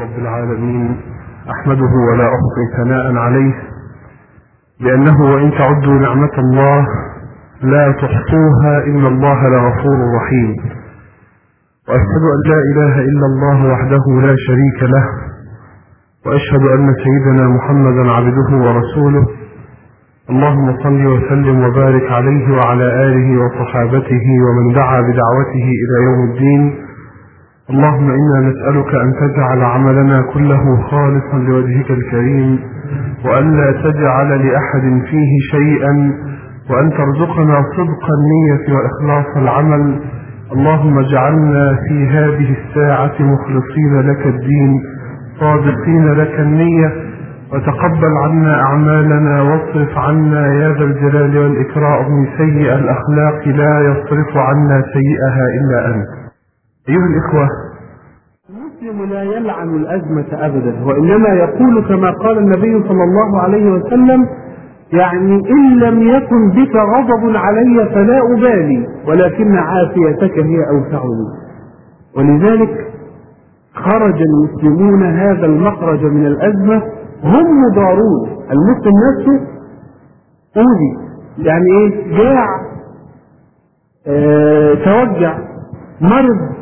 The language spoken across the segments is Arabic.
رب العالمين، أحمده ولا أحصي ثناء عليه، لأنه وإن تعدوا نعمة الله لا تحصوها إن الله لغفور رحيم. وأشهد أن لا إله إلا الله وحده لا شريك له، وأشهد أن سيدنا محمدا عبده ورسوله. اللهم صل وسلم وبارك عليه وعلى آله وصحابته ومن دعا بدعوته إلى يوم الدين. اللهم إنا نسألك أن تجعل عملنا كله خالصا لوجهك الكريم، وأن لا تجعل لأحد فيه شيئا، وأن ترزقنا صدق النية وإخلاص العمل. اللهم اجعلنا في هذه الساعة مخلصين لك الدين صادقين لك النية، وتقبل عنا أعمالنا واصرف عنا يا ذا الجلال والإكرام سيئ الأخلاق، لا يصرف عنا سيئها إلا أنت. أيها الإخوة، المسلم لا يلعن الأزمة أبدا، وإنما يقول كما قال النبي صلى الله عليه وسلم: يعني إن لم يكن بك غضب علي فلا أبالي، ولكن عافيتك هي أوسع لي. ولذلك خرج المسلمون هذا المخرج من الأزمة هم مضارون. المسلم نفسه أوذي، يعني إيه؟ جاع، توجع، مرض،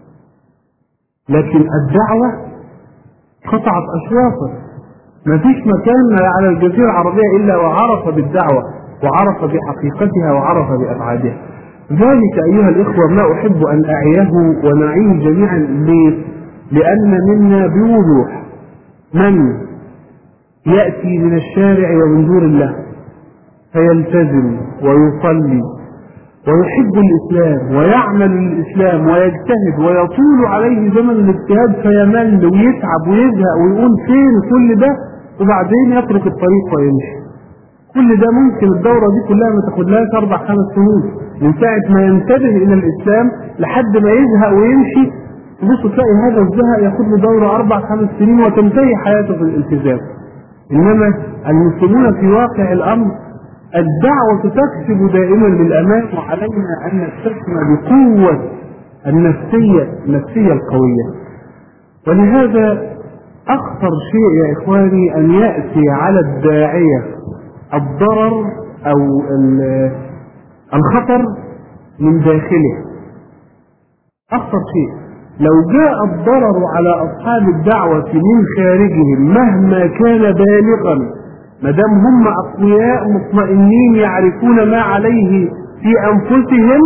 لكن الدعوة قطعت أشواطه. ما فيش مكان على الجزيرة العربية إلا وعرف بالدعوة، وعرف بحقيقتها، وعرف بأبعادها. ذلك أيها الإخوة ما أحب أن أعيه ونعيه جميعا. ليه؟ لأن منا بوضوح من يأتي من الشارع ومن دور الله فيلتزم ويصلي ويحب الإسلام ويعمل الإسلام ويجتهد ويطول عليه زمن الاجتهاد فيمل ويتعب ويزهق ويقول فين كل ده، وبعدين يترك الطريق ويمشي. كل ده ممكن الدورة دي كلها ما تاخدلهاش 4-5 سنين، من ساعة ما ينتبه إلى الإسلام لحد ما يزهق ويمشي. بص تلاقي هذا الزهق ياخد له دورة 4-5 سنين وتنتهي حياته في الالتزام. إنما المسلمون في واقع الأمر الدعوة تكسب دائما للأمان، وعلينا أن نستثمر بقوة النفسية القوية. ولهذا أخطر شيء يا إخواني أن يأتي على الداعية الضرر أو الخطر من داخله. أخطر شيء لو جاء الضرر على أصحاب الدعوة من خارجهم مهما كان بالغا، مدام هم أقوياء مطمئنين يعرفون ما عليه في أنفسهم،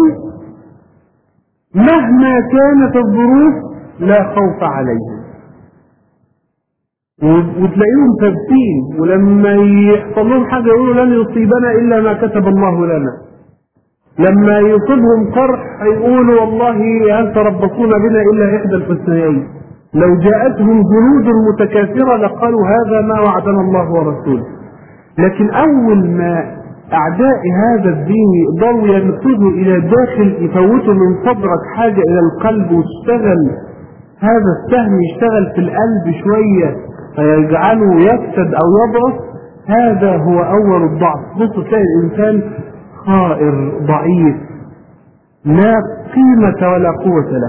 مهما كانت الظروف لا خوف عليهم، وتلاقيهم ثابتين، ولما يحصل لهم حاجة يقولوا لن يصيبنا إلا ما كتب الله لنا. لما يصيبهم قرح يقولوا والله هل تربصون بنا إلا إحدى الحسنيين. لو جاءتهم جنود متكاثرة لقالوا هذا ما وعدنا الله ورسوله. لكن أول ما أعداء هذا الدين يقدروا ينفذوا إلى الداخل، يفوتوا من صدرك حاجة إلى القلب، وتشتغل هذا السهم يشتغل في القلب شوية فيجعله يفسد أو يضعف، هذا هو أول الضعف. بص تلاقي الإنسان خائر ضعيف لا قيمة ولا قوة له.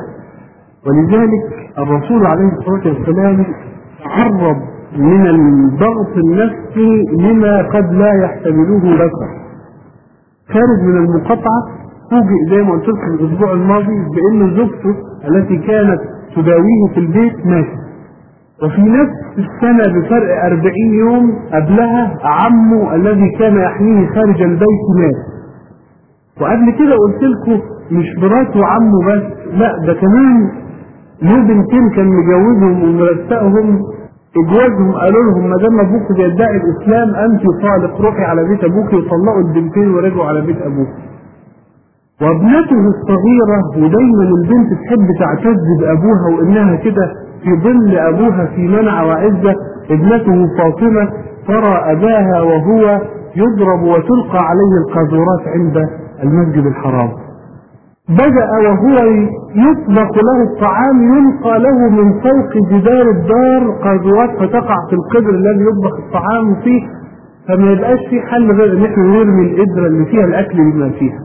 ولذلك الرسول عليه الصلاة والسلام تعرض من الضغط النفسي لما قد لا يحتمله بشر. خارج من المقاطعة فوجئ زي ما قلت لكم الأسبوع الماضي بأن زوجته التي كانت تداويه في البيت ماتت، وفي نفس السنة بفرق 40 يوم قبلها عمه الذي كان يحميه خارج البيت مات. وقبل كده قلت لكم مش مراته وعمه بس، لا ده كمان له بنتين كان مجوزهم ومرتقهم. اجوازهم قالوا لهم ما دام ابوك بيدعي الاسلام انت طالق، روحي على بيت ابوك، وطلقوا البنتين ورجعوا على بيت ابوك. وابنته الصغيرة، ودايما البنت تحب تعتز بابوها وانها كده في ظل ابوها في منع وعزة، ابنته فاطمة ترى اباها وهو يضرب وتلقى عليه القاذورات عند المسجد الحرام. بدأ وهو يطبخ له الطعام يلقى له من فوق جدار الدار قاذورات فتقع في القدر الذي يطبخ الطعام فيه، فما يبقاش في حل غير ان احنا نرمي القدرة اللي فيها الاكل بما فيها.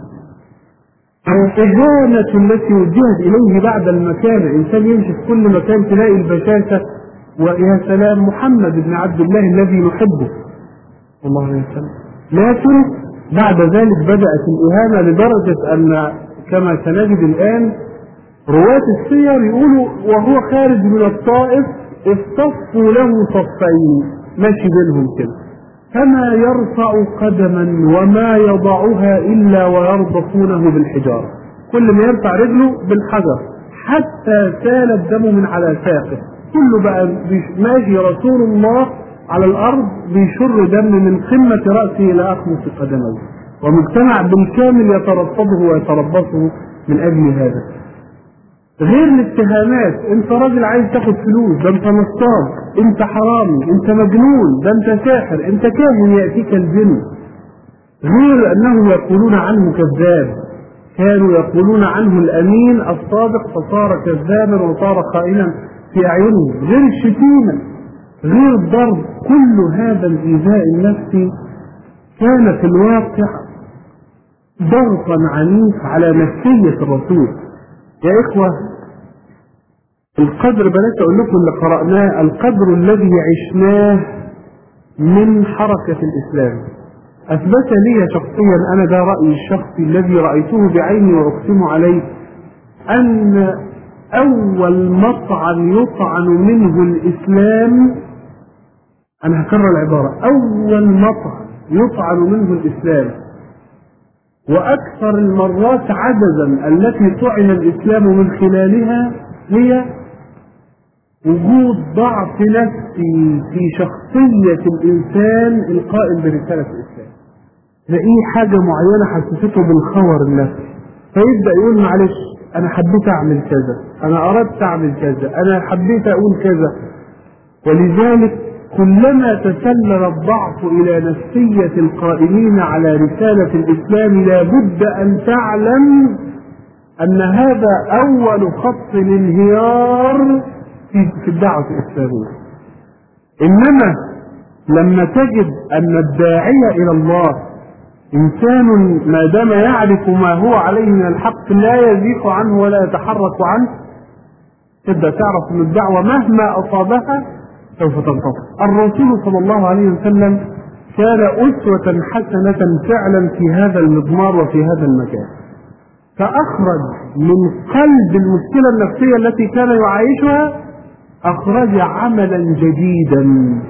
الإهانة التي وجهت إليه بعد المكان، الإنسان يمشي في كل مكان تلاقي البشاشة ويا سلام محمد بن عبد الله الذي نحبه صلى الله عليه وسلم. لكن بعد ذلك بدأت الإهانة لدرجة أن كما سنجد الآن رواة السير يقولوا وهو خارج من الطائف اصطفوا له صفين ماشي بينهم كده، فما يرفع قدما وما يضعها إلا ويربطونه بالحجارة، كل ما يرفع رجله بالحجر حتى سال الدم من على ساقه، كله بقى ماشي رسول الله على الأرض بيشر دم من قمة رأسه إلى أخمص قدميه، ومجتمع بالكامل يترصده ويتربصه من أجل هذا. غير الاتهامات، انت راجل عايز تاخد فلوس، ده انت نصاب، انت حرامي، انت مجنون، ده انت ساحر، انت كاهن يأتيك الجن. غير انهم يقولون عنه كذاب، كانوا يقولون عنه الامين الصادق فصار كذابا وصار خائنا في اعينهم. غير الشتيمة، غير الضرب، كل هذا الايذاء النفسي كان في الواقع ضغطا عنيف على نفسية الرسول. يا إخوة القدر بلاش أقول لكم اللي قرأناه، القدر الذي عشناه من حركة الإسلام أثبت لي شخصيا، أنا ده رأيي الشخصي الذي رأيته بعيني وأقسم عليه، أن أول مطعن يطعن منه الإسلام، أنا هكرر العبارة، أول مطعن يطعن منه الإسلام وأكثر المرات عددا التي طعن الإسلام من خلالها هي وجود ضعف نفسي في شخصية الإنسان القائم برسالة الإسلام. تلاقيه حاجة معينة حسسته بالخور النفسي، فيبدأ يقول معلش أنا حبيت أعمل كذا، أنا أردت أعمل كذا، أنا حبيت أقول كذا. ولذلك كلما تسلل الضعف إلى نفسية القائمين على رسالة الإسلام لابد أن تعلم أن هذا أول خط الانهيار في الدعوة الإسلامية. إنما لما تجد أن الداعية إلى الله إنسان ما دام يعرف ما هو عليه من الحق لا يزيغ عنه ولا يتحرك عنه، تبدأ تعرف أن الدعوة مهما أصابها سوف تنتصر. الرسول صلى الله عليه وسلم كان أسوة حسنة فعلا في هذا المضمار وفي هذا المكان، فأخرج من قلب المشكلة النفسية التي كان يعايشها أخرج عملا جديدا.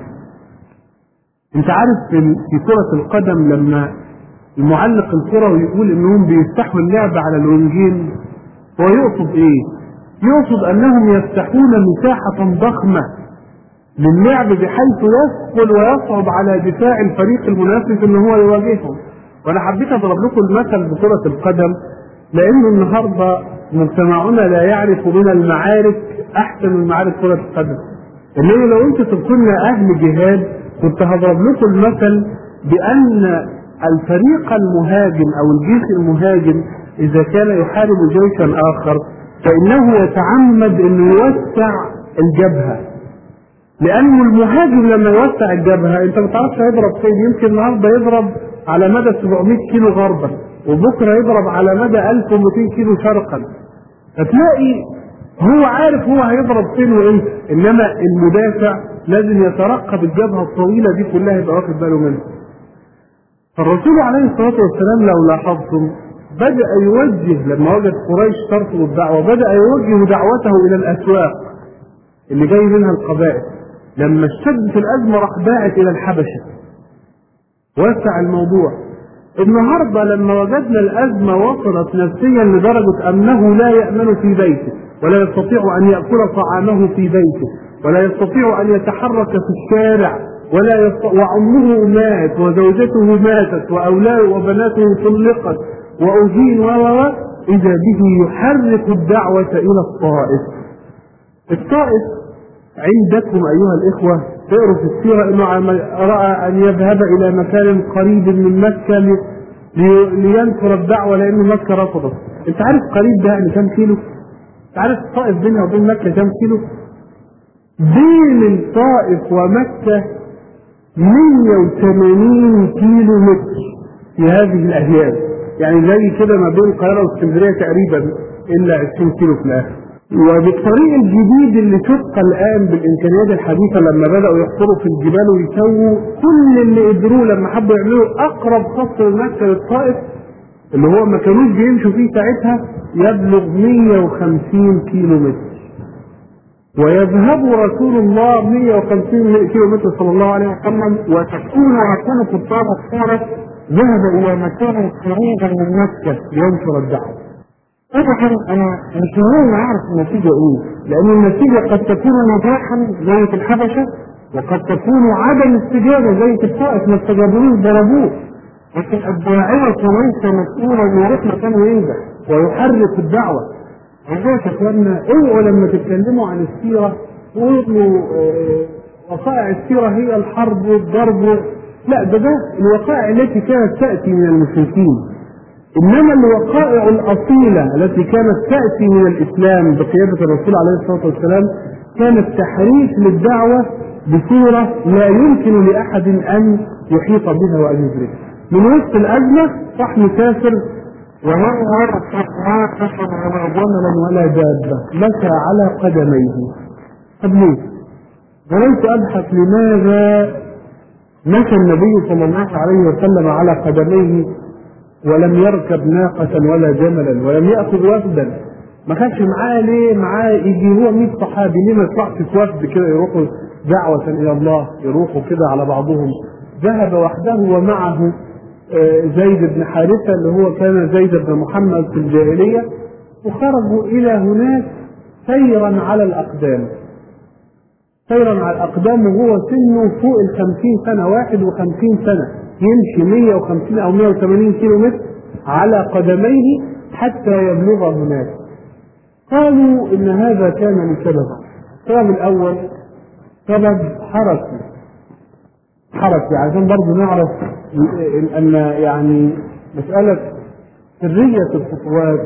انت عارف في كرة القدم لما المعلق الكروي يقول انهم بيفتحوا اللعب على الوينجين، هو يقصد ايه؟ يقصد انهم يفتحون مساحة ضخمة للعب بحيث يثقل ويصعب على دفاع الفريق المنافس ان هو يواجههم. وانا حبيت اضرب لكم المثل بكرة القدم لان النهارده مجتمعنا لا يعرف من المعارك احسن من معارك كرة القدم. انما لو انتم تكونوا اهل جهاد كنت هضرب لكم المثل بان الفريق المهاجم او الجيش المهاجم اذا كان يحارب جيشا اخر فانه يتعمد انه يوسع الجبهة، لأنه المهاجم لما يوسع الجبهة أنت ما تعرفش هيضرب فين، يمكن النهارده يضرب على مدى 700 كيلو غربا وبكرة يضرب على مدى 1200 كيلو شرقا، فتلاقي هو عارف هو هيضرب فين وإيه، إنما المدافع لازم يترقب الجبهة الطويلة دي كلها يبقى واخد باله منها. فالرسول عليه الصلاة والسلام لو لاحظتم بدأ يوجه لما وجد قريش ترفض الدعوة بدأ يوجه دعوته إلى الأسواق اللي جاي منها القبائل. لما اشتدت الأزمة راح باعت إلى الحبشة، وسع الموضوع. النهاردة لما وجدنا الأزمة وصلت نفسيا لدرجة أنه لا يأمن في بيته ولا يستطيع أن يأكل طعامه في بيته ولا يستطيع أن يتحرك في الشارع وأمه مات وزوجته ماتت وأولاده وبناته طلقت وأهين إذا به يحرك الدعوة إلى الطائف. الطائف عندكم أيها الإخوة تقروا في السيرة أنه رأى أن يذهب إلى مكان قريب من مكة لينشر الدعوة لأن مكة رفضت. أنت عارف قريب ده يعني كم كيلو؟ أنت عارف الطائف بينها وبين مكة كم كيلو؟ بين الطائف ومكة 180 كيلو متر في هذه الأيام، يعني زي كده ما بين القاهرة واسكندرية تقريبا إلا 20 كيلو في الآخر. وبالطريق الجديد اللي شق الآن بالإمكانيات الحديثة لما بدأوا يحفروا في الجبال ويسووا كل اللي قدروه لما حبوا يعملوا أقرب خط لمكة للطائف اللي هو ما كانوش بيمشوا فيه ساعتها يبلغ 150 كيلو متر، ويذهب رسول الله 150 كيلو متر صلى الله عليه وسلم، وتكون رسالة الطائف كانت ذهب إلى مكان قريبا من مكة لينشر الدعوة. طبعا انا مش مهم اعرف النتيجه ايه، لان النتيجه قد تكون نجاحا زي في الحبشه، وقد تكون عدم استجابه زي في الطائف ما استجابوش ضربوه، لكن الداعيه ليس مسؤولا يروح مكانه ينجح ويحرك الدعوه. عشان اخواننا اوعوا لما تتكلموا عن السيره تقولوا وقائع السيره هي الحرب والضرب، لا ده الوقائع التي كانت تاتي من المشركين، إنما الوقائع الأصيلة التي كانت تأتي من الإسلام بقيادة الرسول عليه الصلاة والسلام كانت تحريك للدعوة بصورة لا يمكن لأحد أن يحيط بها وأن يدركها. من وسط الأزمة راح مسافر ومن ورد ما خشن ولا جملا ولا دابة مشى على قدميه. طب ليه؟ وليت أبحث لماذا مشى النبي صلى الله عليه وسلم على قدميه ولم يركب ناقة ولا جملا ولم يأخذ وفدا؟ ما كانش معاه ليه؟ معاه يجي هو 100 صحابي، ليه ما يطلعش في وفد كده يروحوا دعوة إلى الله، يروحوا كده على بعضهم؟ ذهب وحده ومعه زيد بن حارثة اللي هو كان زيد بن محمد في الجاهلية، وخرجوا إلى هناك سيرا على الأقدام، سيرا على الأقدام وهو سنه فوق 50 سنة، 51 سنة، يمشي 150 أو 180 كيلو متر على قدميه حتى يبلغ هناك. قالوا إن هذا كان لسبب. السبب الأول سبب حركي عشان برضه نعرف أن يعني مسألة سرية الخطوات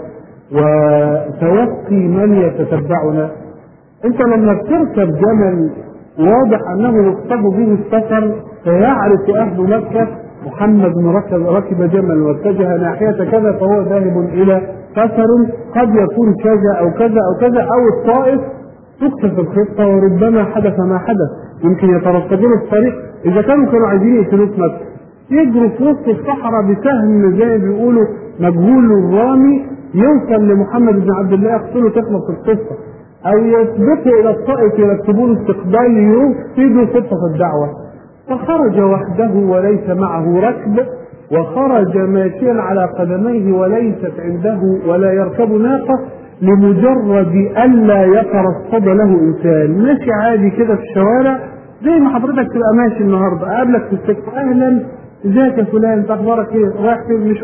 وتوقي من يتتبعنا. أنت لما بتركب جمل واضح أنه يقصد به السفر، فيعرف أهل مكة محمد ركب جمل واتجه ناحية كذا فهو ذاهب إلى سفر قد يكون كذا أو كذا أو كذا، أو الطائف تكتب الخطة وربما حدث ما حدث، يمكن يترصدون الطريق. إذا كانوا عايزين يقتلوه في مكة يجروا في وسط الصحراء بسهم زي ما بيقولوا مجهول الرامي يوصل لمحمد بن عبد الله يقتله تخلص القصة، أو يسبقوا إلى الطائف يرتبون استقبال يفسدوا خطة الدعوة. فخرج وحده وليس معه ركب، وخرج ماشيا على قدميه وليست عنده ولا يركب ناقة، لمجرد ألا يترصد له إنسان. ماشي عادي كده في الشوارع زي ما حضرتك تبقى ماشي النهارده، قابلك في السكة أهلا ازيك يا فلان، انت أخبارك إيه؟ رايح فين؟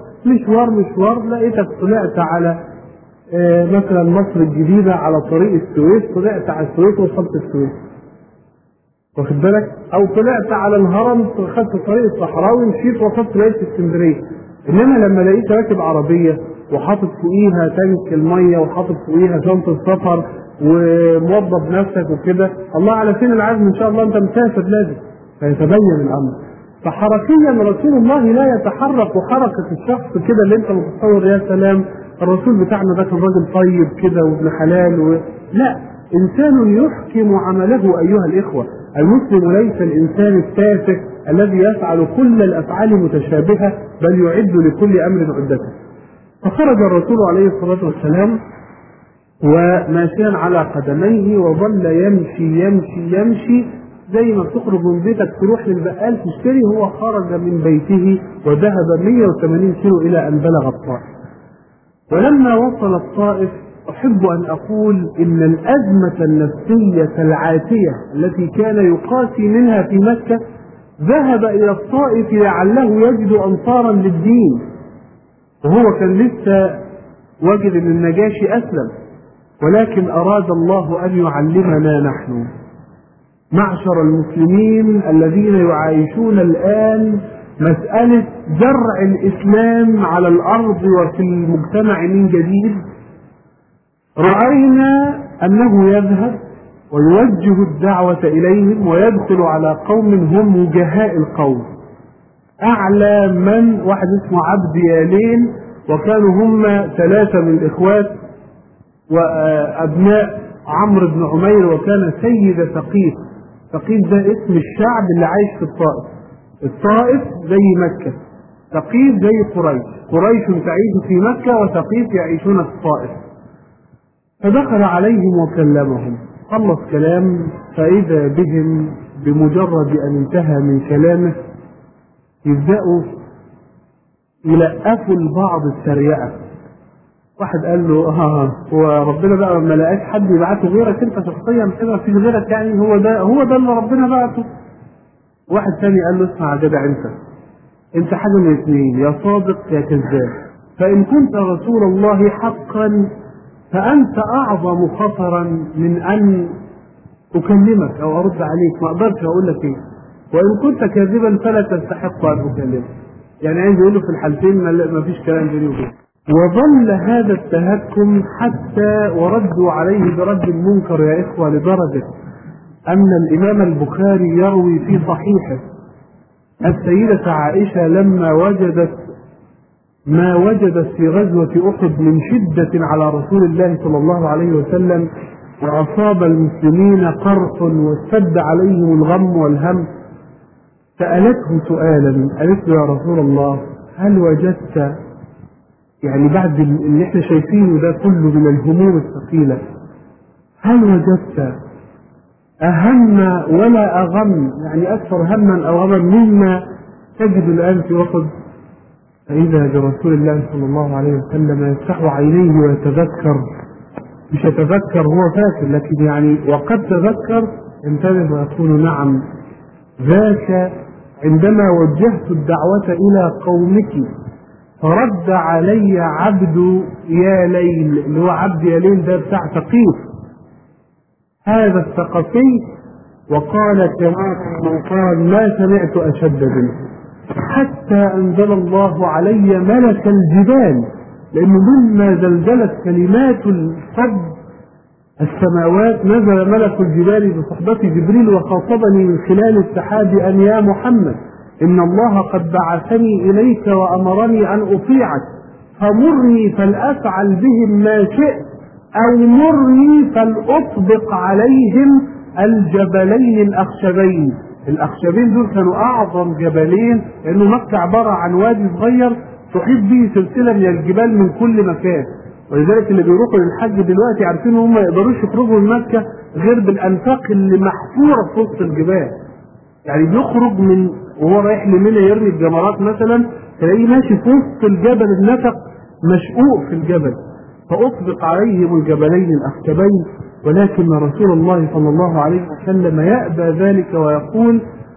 مشوار لقيتك طلعت على مثلا مصر الجديدة على طريق السويس، طلعت على السويس وصلت السويس، واخد بالك؟ او طلعت على الهرم خدت طريق الصحراوي مشيت وصلت لقيت اسكندريه. انما لما لقيت راكب عربيه وحاطط فوقيها تانك الميه وحاطط فوقيها شنطه سفر وموظف نفسك وكده، الله على فين العزم ان شاء الله انت مسافر لازم، فيتبين الامر. فحركيا رسول الله لا يتحرك حركه الشخص كده اللي انت متصور يا سلام الرسول بتاعنا ده كان راجل طيب كده وابن حلال لا، انسان يحكم عمله. ايها الاخوه، المسلم ليس الانسان التافه الذي يفعل كل الافعال متشابهه، بل يعد لكل امر عدته. فخرج الرسول عليه الصلاه والسلام وماشيا على قدميه وظل يمشي زي ما بتخرج من بيتك تروح للبقال تشتري، هو خرج من بيته وذهب 180 كيلو الى ان بلغ الطائف. ولما وصل الطائف أحب أن أقول إن الأزمة النفسية العاتية التي كان يقاسي منها في مكة ذهب إلى الطائف لعله يجد أنصارا للدين، وهو كان لسه وجد أن النجاشي أسلم، ولكن أراد الله أن يعلمنا نحن معشر المسلمين الذين يعايشون الآن مسألة زرع الإسلام على الأرض وفي المجتمع من جديد. رأينا أنه يذهب ويوجه الدعوة إليهم ويدخل على قوم هم وجهاء القوم، أعلى من واحد اسمه عبد يالين، وكانوا هم 3 من الإخوات وأبناء عمرو بن عمير، وكان سيد ثقيف. ثقيف ده اسم الشعب اللي عايش في الطائف. الطائف زي مكة، ثقيف زي قريش. قريش تعيش في مكة وثقيف يعيشون في الطائف. فدخل عليهم وكلمهم، خلص كلام، فإذا بهم بمجرد أن انتهى من كلامه يبدأوا يلقفوا لبعض التريقة. واحد قال له هو ربنا بقى ما لقاش حد يبعته غيرك انت شخصيا كده، في غيرك يعني، هو ده اللي ربنا بعته. واحد ثاني قال له اسمع يا جدع، انت حاجه من اثنين، يا صادق يا كذاب. فان كنت رسول الله حقا فانت اعظم خطرا من ان اكلمك او ارد عليك، ما اقدرش اقول لك ايه. وان كنت كاذبا فلا تستحق ان اكلمك. يعني عايز يقول له في الحالتين ما فيش كلام بيني وبينك. وظل هذا التهكم حتى وردوا عليه برد المنكر يا إخوة، لدرجة أن الإمام البخاري يروي في صحيحه السيدة عائشة لما وجدت ما وجدت في غزوة أحد من شدة على رسول الله صلى الله عليه وسلم، وأصاب المسلمين قرح واشتد عليهم الغم والهم، سألته سؤالا، قالت له يا رسول الله هل وجدت، يعني بعد اللي احنا شايفينه ده كله من الهموم الثقيلة، هل وجدت أهم ولا أغم، يعني أكثر هما أو غما مما تجد الآن في أحد؟ فإذا برسول الله صلى الله عليه وسلم يفتح عينيه ويتذكر، مش يتذكر هو فاكر، لكن يعني وقد تذكر، انتبه ويقول نعم ذاك عندما وجهت الدعوة إلى قومك فرد علي عبد يا ليل، اللي هو عبد يا ليل ده بتاع ثقيف، هذا الثقفي، وقال كما قال ما سمعت أشد منه، حتى أنزل الله علي ملك الجبال، لأنه مما زلزلت كلمات الصد السماوات نزل ملك الجبال بصحبة جبريل وخاطبني من خلال السحاب أن يا محمد إن الله قد بعثني إليك وأمرني أن أطيعك، فمرني فلأفعل بهم ما شئت، أو مرني فلأطبق عليهم الجبلين الأخشبين. الأخشبين دول كانوا أعظم جبلين، لأنه مكة عبارة عن وادي صغير تحيط به سلسلة من الجبال من كل مكان، ولذلك اللي بيروحوا للحج دلوقتي عارفين هم ما يقدروش يخرجوا من مكة غير بالأنفاق اللي محفورة في وسط الجبال. يعني بيخرج من وهو رايح لمنى يرمي الجمرات مثلا، تلاقيه ماشي في وسط الجبل، النفق مشقوق في الجبل، فأطبق عليهم الجبلين الأخشبين. ولكن رسول الله صلى الله عليه وسلم يأبى ذلك ويقول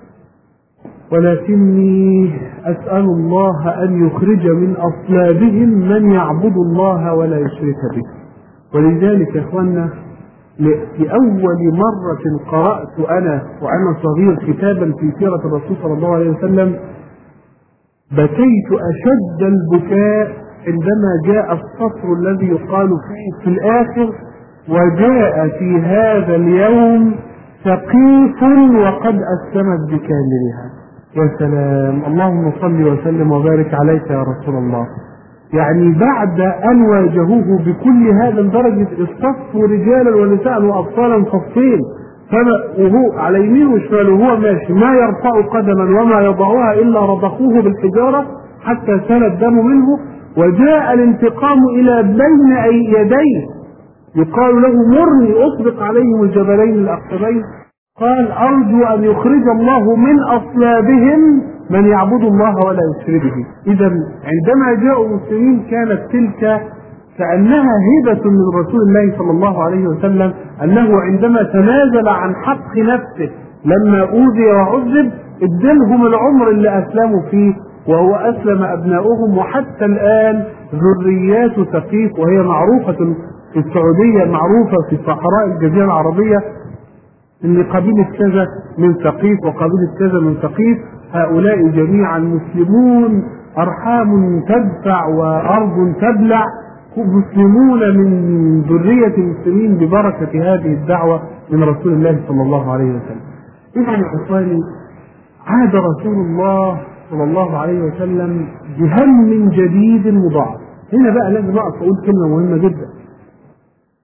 ولكني أسأل الله أن يخرج من أصلابهم من يعبد الله ولا يشرك به. ولذلك يا إخوانا في أول مرة قرأت أنا وأنا صغير كتابا في سيرة الرسول صلى الله عليه وسلم بكيت أشد البكاء عندما جاء السطر الذي يقال فيه في الآخر وجاء في هذا اليوم ثقيف وقد أسلمت بكاملها. يا سلام، اللهم صل وسلم وبارك عليك يا رسول الله. يعني بعد أن واجهوه بكل هذا لدرجة اصطفوا رجالا ونساء وأطفالا صفين، وهو على يمينه وشماله وهو ماشي ما يرفع قدما وما يضعها إلا رضخوه بالحجارة حتى سال الدم منه، وجاء الانتقام إلى بين يديه يقال له مرني أطبق عليهم الجبلين الأخشبين، قال أرجو أن يخرج الله من أصلابهم من يعبد الله ولا يشرك به. إذا عندما جاءوا المسلمين كانت تلك كأنها هبة من رسول الله صلى الله عليه وسلم، أنه عندما تنازل عن حق نفسه لما أوذي وعذب ادلهم العمر اللي أسلموا فيه، وهو أسلم أبناؤهم. وحتى الآن ذريات ثقيف، وهي معروفة في السعودية، معروفة في صحراء الجزيرة العربية، ان قبيلة كذا من ثقيف وقبيلة كذا من ثقيف، هؤلاء جميعا مسلمون، أرحام تدفع وأرض تبلع، مسلمون من ذرية المسلمين ببركة هذه الدعوة من رسول الله صلى الله عليه وسلم. إذن يا إخواني عاد رسول الله صلى الله عليه وسلم بهم جديد مضاعف. هنا بقى لازم أقف أقول كلمة مهمة جدا.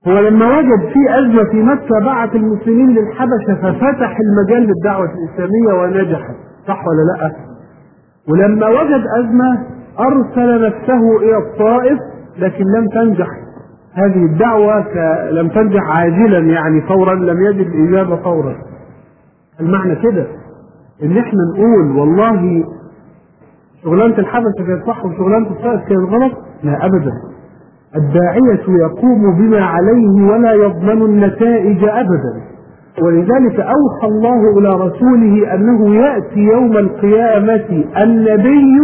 هو لما وجد في أزمة في مكة بعث المسلمين للحبشة ففتح المجال للدعوة الإسلامية ونجحت، صح ولا لا؟ ولما وجد أزمة أرسل نفسه إلى الطائف لكن لم تنجح هذه الدعوة، لم تنجح عاجلا يعني فورا، لم يجد الإجابة فورا. المعنى كده إن إحنا نقول والله شغلانة الحبشة كانت صح وشغلانة الطائف كانت غلط؟ لا أبدا. الداعية يقوم بما عليه ولا يضمن النتائج أبدا، ولذلك أوحى الله إلى رسوله أنه يأتي يوم القيامة النبي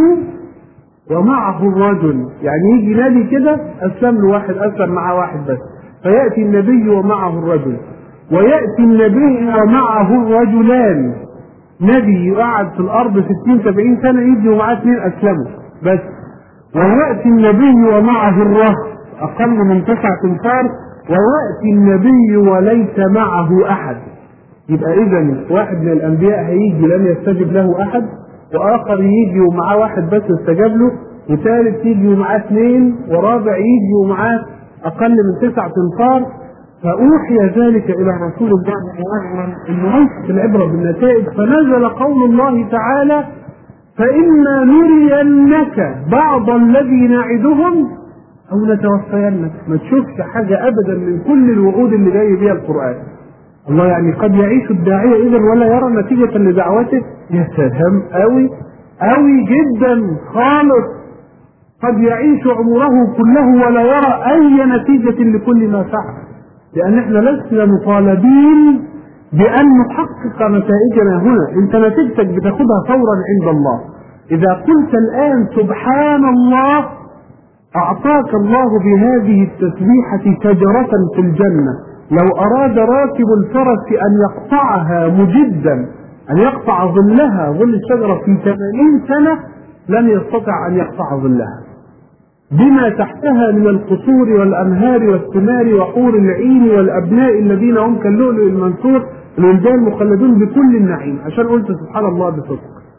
ومعه الرجل، يعني يجي نبي كده أسلم له واحد، أسلم معه واحد بس، فيأتي النبي ومعه الرجل، ويأتي النبي ومعه الرجلان، نبي يقعد في الأرض 60-70 سنة يجي ومعاه 2 أسلموا بس، ويأتي النبي ومعه الرهط أقل من 9 أنفار، ويأتي النبي وليس معه أحد. يبقى إذن واحد من الأنبياء هيجي لم يستجب له أحد، وآخر يجي ومعاه واحد بس استجاب له، وثالث يجي ومعاه 2، ورابع يجي ومعاه أقل من 9 أنفار. فأوحي ذلك إلى رسول الله وأعلم أنه ليست العبرة بالنتائج، فنزل قول الله تعالى: فإما نرينك بعض الذي نعدهم أو نتوفينك. ما تشوفش حاجة أبدا من كل الوعود اللي جاي بيها القرآن. الله يعني قد يعيش الداعية إذن ولا يرى نتيجة لدعوته. يا سلام، أوي جدا خالص. قد يعيش عمره كله ولا يرى أي نتيجة لكل ما فعل، لأن احنا لسنا مطالبين بأن نحقق نتائجنا هنا. انت نتيجتك بتاخدها فورا عند الله. إذا قلت الآن سبحان الله، أعطاك الله بهذه التسبيحة شجرة في الجنة، لو أراد راكب الفرس أن يقطعها مجدا، أن يقطع ظلها، ظل الشجرة في 80 سنة، لن يستطع أن يقطع ظلها بما تحتها من القصور والأنهار والثمار وحور العين والأبناء الذين هم كاللؤلؤ المنثور، الولدان مخلدون بكل النعيم. عشان قلت سبحان الله بصدق.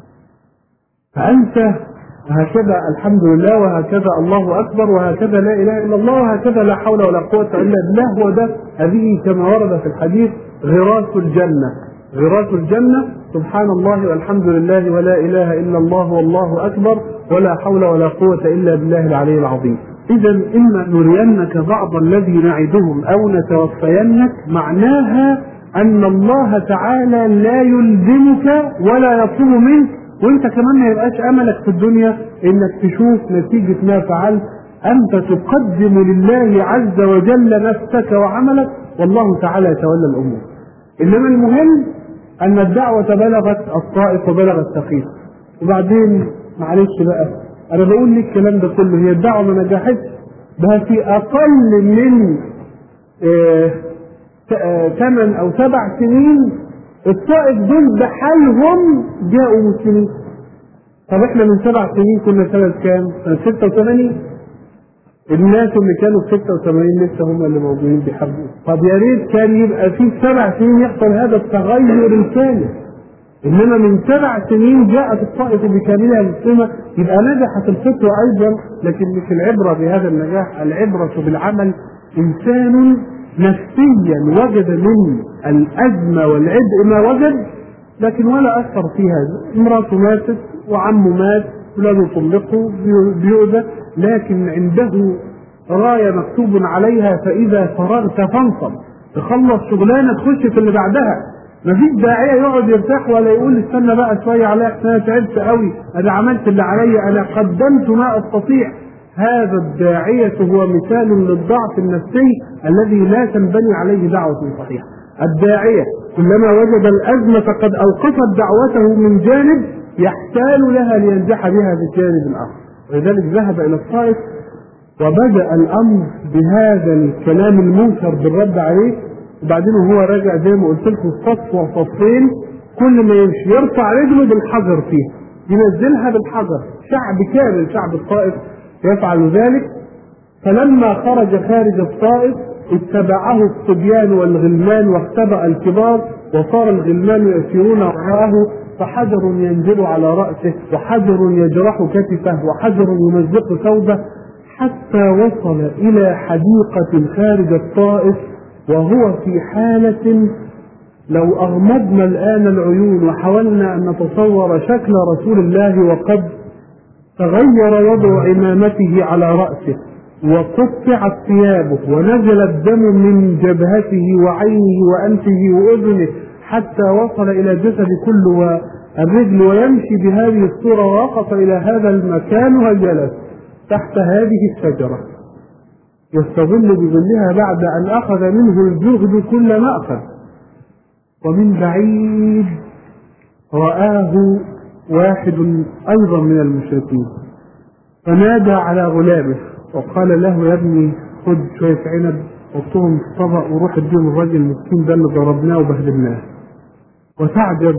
فأنت هكذا الحمد لله، وهكذا الله أكبر، وهكذا لا إله إلا الله، وهكذا لا حول ولا قوة إلا بالله. هو ده، هذه كما ورد في الحديث غراس الجنة. غراس الجنة سبحان الله والحمد لله ولا إله إلا الله والله أكبر ولا حول ولا قوة إلا بالله العلي العظيم. إذا إما نرينك بعض الذي نعدهم أو نتوفينك، معناها أن الله تعالى لا يلزمك ولا يطلب منك، وانت كمان ما يبقاش املك في الدنيا انك تشوف نتيجة ما فعلت. انت تقدم لله عز وجل نفسك وعملك، والله تعالى يتولى الامور. انما المهم ان الدعوة بلغت الطائف وبلغت ثقيف. وبعدين معلش بقى، انا بقول لك الكلام ده كله، هي الدعوة ما نجحتش، ده في اقل من 8 أو 7 سنين الطائف دول بحالهم جاءوا مسلمين. طب احنا من 7 سنين كنا سنة كام؟ سنة 86. الناس اللي كانوا في 86 لسه هم اللي موجودين بيحاربوا. طب يا ريت كان يبقى في 7 سنين يحصل هذا التغير الكامل. انما من 7 سنين جاءت الطائف بكاملها مسلمة، يبقى نجحت الفكرة ايضا. لكن مش العبرة بهذا النجاح، العبرة بالعمل. انسان نفسيا وجد من الازمة والعبء ما وجد، لكن ولا اثر في هذا. امراته ماتت وعمه مات، ولاده طلقوا، بيؤذى، لكن عنده راية مكتوب عليها: فاذا فرغت فانصب. تخلص شغلانة تخش في اللي بعدها. مفيش داعية يقعد يرتاح ولا يقول استنى بقى شوية عليا، انا تعبت قوي، انا عملت اللي عليا، انا قدمت ما استطيع. هذا الداعية هو مثال للضعف النفسي الذي لا تنبني عليه دعوة صحيحة. الداعية كلما وجد الأزمة قد أوقفت دعوته من جانب، يحتال لها لينجح بها في الجانب الآخر. ولذلك ذهب إلى الطائف وبدأ الأمر بهذا الكلام المنكر بالرد عليه. وبعدين هو راجع زي ما قلت لكم صف وصفين، كل ما يمشي يرفع رجله بالحجر فيها، ينزلها بالحجر. شعب كامل، شعب الطائف يفعل ذلك. فلما خرج خارج الطائف اتبعه الصبيان والغلمان واختبأ الكبار، وصار الغلمان يسيرون وراءه، فحجر ينزل على رأسه، وحجر يجرح كتفه، وحجر يمزق ثوبه، حتى وصل إلى حديقة خارج الطائف، وهو في حالة لو أغمضنا الآن العيون وحاولنا أن نتصور شكل رسول الله وقد تغير وضع عمامته على رأسه وقطعت ثيابه ونزل الدم من جبهته وعينه وأنفه وأذنه حتى وصل إلى الجسد كله والرجل، ويمشي بهذه الصورة، ووقف إلى هذا المكان وجلس تحت هذه الشجرة يستظل بظلها بعد أن أخذ منه الجهد كل ما أخذ. ومن بعيد رآه واحد أيضا من المشركين فنادى على غلامه وقال له: يا ابني خد شوية عنب حطهم في طبق وروح اديهم الراجل المسكين ده اللي ضربناه وبهدلناه. وتعجب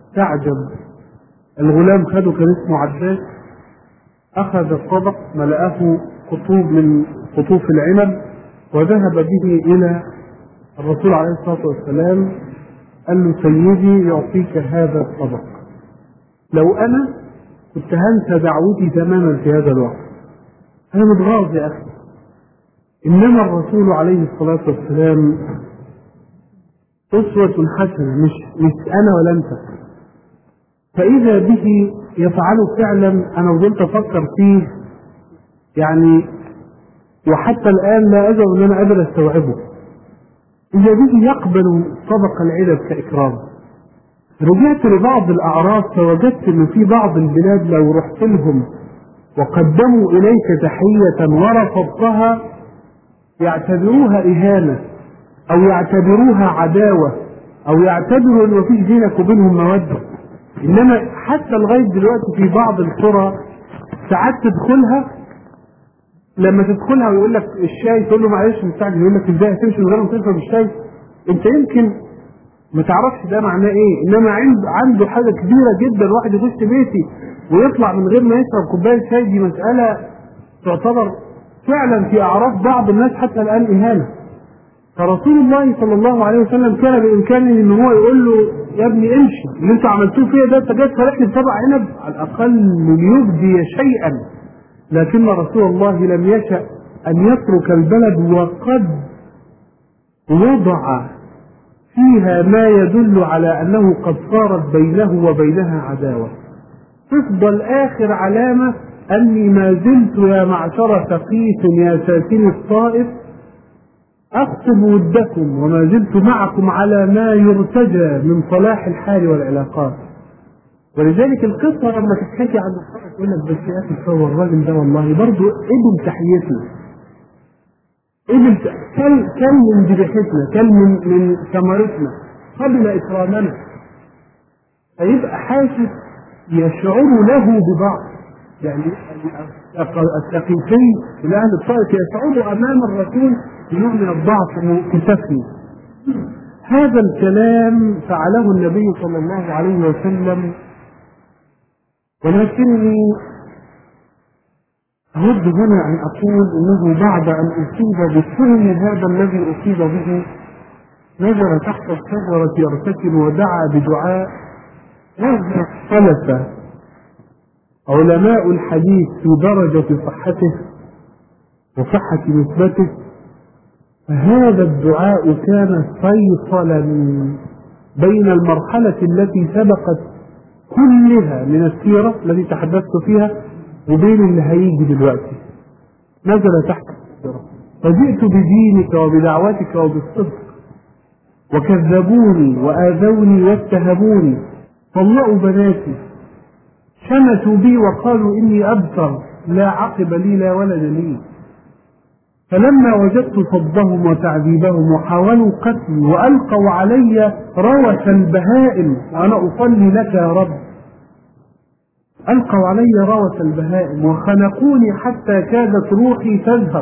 الغلام خده، كان اسمه عباس، أخذ الطبق ملأه قطوف من قطوف العنب وذهب به إلى الرسول عليه الصلاة والسلام، قال له: سيدي يعطيك هذا الطبق. لو أنا كنت هنسى دعوتي تماما في هذا الوقت، أنا متغاظ يا أخي. إنما الرسول عليه الصلاة والسلام أسوة حسنة، مش أنا ولا أنت. فإذا به يفعل فعلا أنا وظلت أفكر فيه يعني، وحتى الآن لا أجد أن أنا قادر أستوعبه. إذا به يقبل طبق العنب كإكرام. رجعت لبعض الأعراف فوجدت أن في بعض البلاد لو رحت لهم وقدموا إليك تحية ورفضتها يعتبروها إهانة أو يعتبروها عداوة أو يعتبروا أن مفيش بينك وبينهم مودة. إنما حتى لغاية دلوقتي في بعض القرى ساعات تدخلها، لما تدخلها ويقول لك الشاي تقول له معلش مستعجل، يقول لك ازاي هتمشي من غير ما تشرب الشاي؟ انت يمكن ما تعرفش ده معناه ايه، انما عنده حاجه كبيره جدا. واحد يخش بيتي ويطلع من غير ما يشرب كوبايه شاي، دي مساله تعتبر فعلا في اعراف بعض الناس حتى الان اهانه. فرسول الله صلى الله عليه وسلم كان بامكانه ان هو يقول له: يا ابني امشي، اللي انتوا عملتوه فيا ده انت جاي تفرحني بطبق عنب، على الاقل ليبدي شيئا. لكن رسول الله لم يشأ أن يترك البلد وقد وضع فيها ما يدل على أنه قد صارت بينه وبينها عداوة. تفضل آخر علامة أني ما زلت يا معشر ثقيف يا ساكن الطائف أخطب ودكم وما زلت معكم على ما يرتجى من صلاح الحال والعلاقات. ولذلك القصة لما تتحكي عن الصحابة يقول لك: بس يا أخي صور الراجل ده والله برضه قبل تحيتنا، كان من ذبيحتنا، كان من ثمرتنا، قبل إكرامنا. فيبقى حاسس يشعر له ببعض، يعني الثقيفين من أهل الطائف يشعروا أمام الرسول بنوع من الضعف وكسفه. هذا الكلام فعله النبي صلى الله عليه وسلم، ولكني أود هنا أن أقول أنه بعد أن أصيب بسهم هذا الذي أصيب به نزل تحت الشجرة يرتكب ودعا بدعاء. وهذا اختلف علماء الحديث في درجة صحته وصحة نسبته، فهذا الدعاء كان فيصلا بين المرحلة التي سبقت كلها من السيرة التي تحدثت فيها وبين اللي هيجي دلوقتي. نزل تحت السيرة: فجئت بدينك وبدعوتك وبالصدق وكذبوني وآذوني واتهموني، طلقوا بناتي، شمتوا بي وقالوا إني أبتر لا عقب لي لا ولد لي. فلما وجدت صدهم وتعذيبهم وحاولوا قتلي وألقوا علي روث البهائم وأنا أصلي لك يا رب، ألقوا علي روث البهائم وخنقوني حتى كادت روحي تذهب.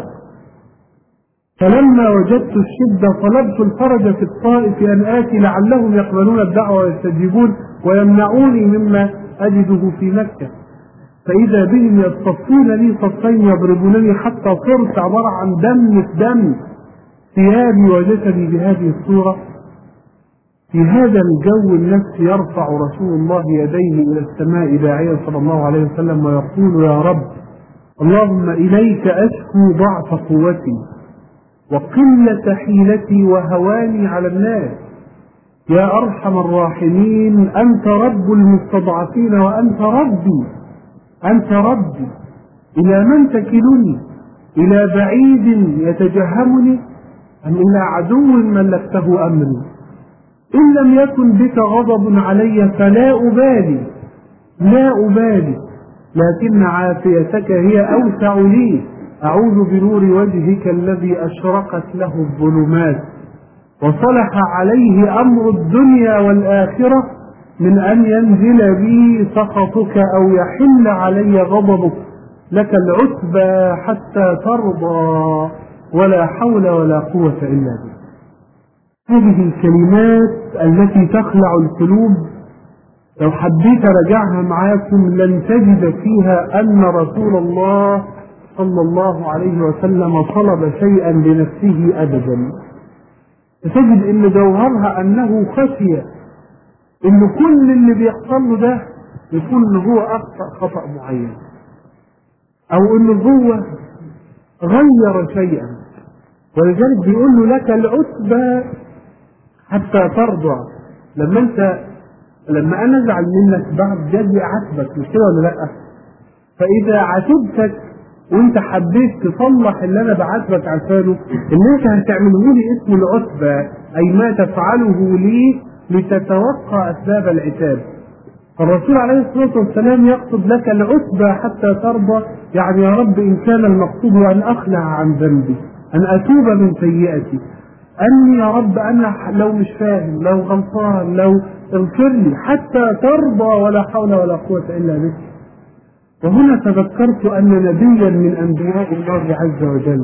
فلما وجدت الشدة طلبت الفرج في الطائف أن آتي لعلهم يقبلون الدعوة ويستجيبون ويمنعوني مما أجده في مكة. فإذا بهم يصطفون لي صفين يضربونني حتى صرت عبارة عن دم في دم، ثيابي وجسدي بهذه الصورة. في هذا الجو النفسي يرفع رسول الله يديه إلى السماء داعيا صلى الله عليه وسلم ويقول: يا رب اللهم إليك أشكو ضعف قوتي وقلة حيلتي وهواني على الناس. يا أرحم الراحمين، أنت رب المستضعفين وأنت ربي، أنت ربي. إلى من تكلني؟ إلى بعيد يتجهمني أم إلى عدو ملكته أمري؟ إن لم يكن بك غضب علي فلا أبالي، لا أبالي، لكن عافيتك هي أوسع لي. أعوذ بنور وجهك الذي أشرقت له الظلمات وصلح عليه أمر الدنيا والآخرة من أن ينزل بي سخطك أو يحل علي غضبك. لك العتبى حتى ترضى ولا حول ولا قوة إلا بك. هذه الكلمات التي تخلع القلوب لو حبيت رجعها معاكم لن تجد فيها أن رسول الله صلى الله عليه وسلم طلب شيئا لنفسه أبدا. تجد ان جوهرها انه خشي ان كل اللي بيحصل له ده يكون ان هو اخطأ خطأ معين او انه هو غير شيئا، ولذلك بيقول له لك العتبى حتى ترضى. لما انا ازعل منك بعد جدي عاتبك، مش كده ولا لا؟ فاذا عاتبتك وانت حبيت تصلح اللي انا بعاتبك عشانه، اللي انت هتعمله لي اسمه العتبى، اي ما تفعله لي لتتوقع اسباب العتاب. فالرسول عليه الصلاه والسلام يقصد لك العتبى حتى ترضى، يعني يا رب ان كان المقصود ان اخلع عن ذنبي، ان اتوب من سيئتي، اني يا رب انا لو مش فاهم، لو غلطان، لو اغفر لي حتى ترضى ولا حول ولا قوه الا بك. وهنا تذكرت أن نبيا من أنبياء الله عز وجل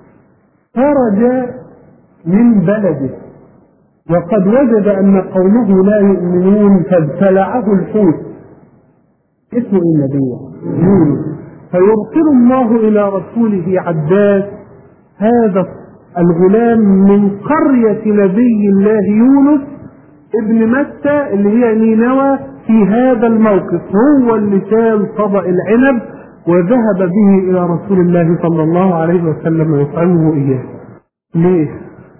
خرج من بلده وقد وجد أن قومه لا يؤمنون فابتلعه الحوت، اسمه النبي يونس، فيرسل الله إلى رسوله عباس هذا الغلام من قرية نبي الله يونس ابن متى اللي هي نينوى في هذا الموقف، هو اللي شال طبق العنب وذهب به إلى رسول الله صلى الله عليه وسلم يطعمه إياه. ليه؟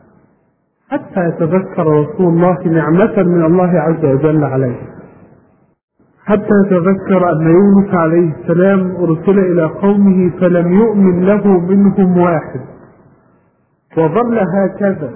حتى يتذكر رسول الله نعمة من الله عز وجل عليه، حتى يتذكر أن يونس عليه السلام أرسل إلى قومه فلم يؤمن له منهم واحد، وظل هكذا،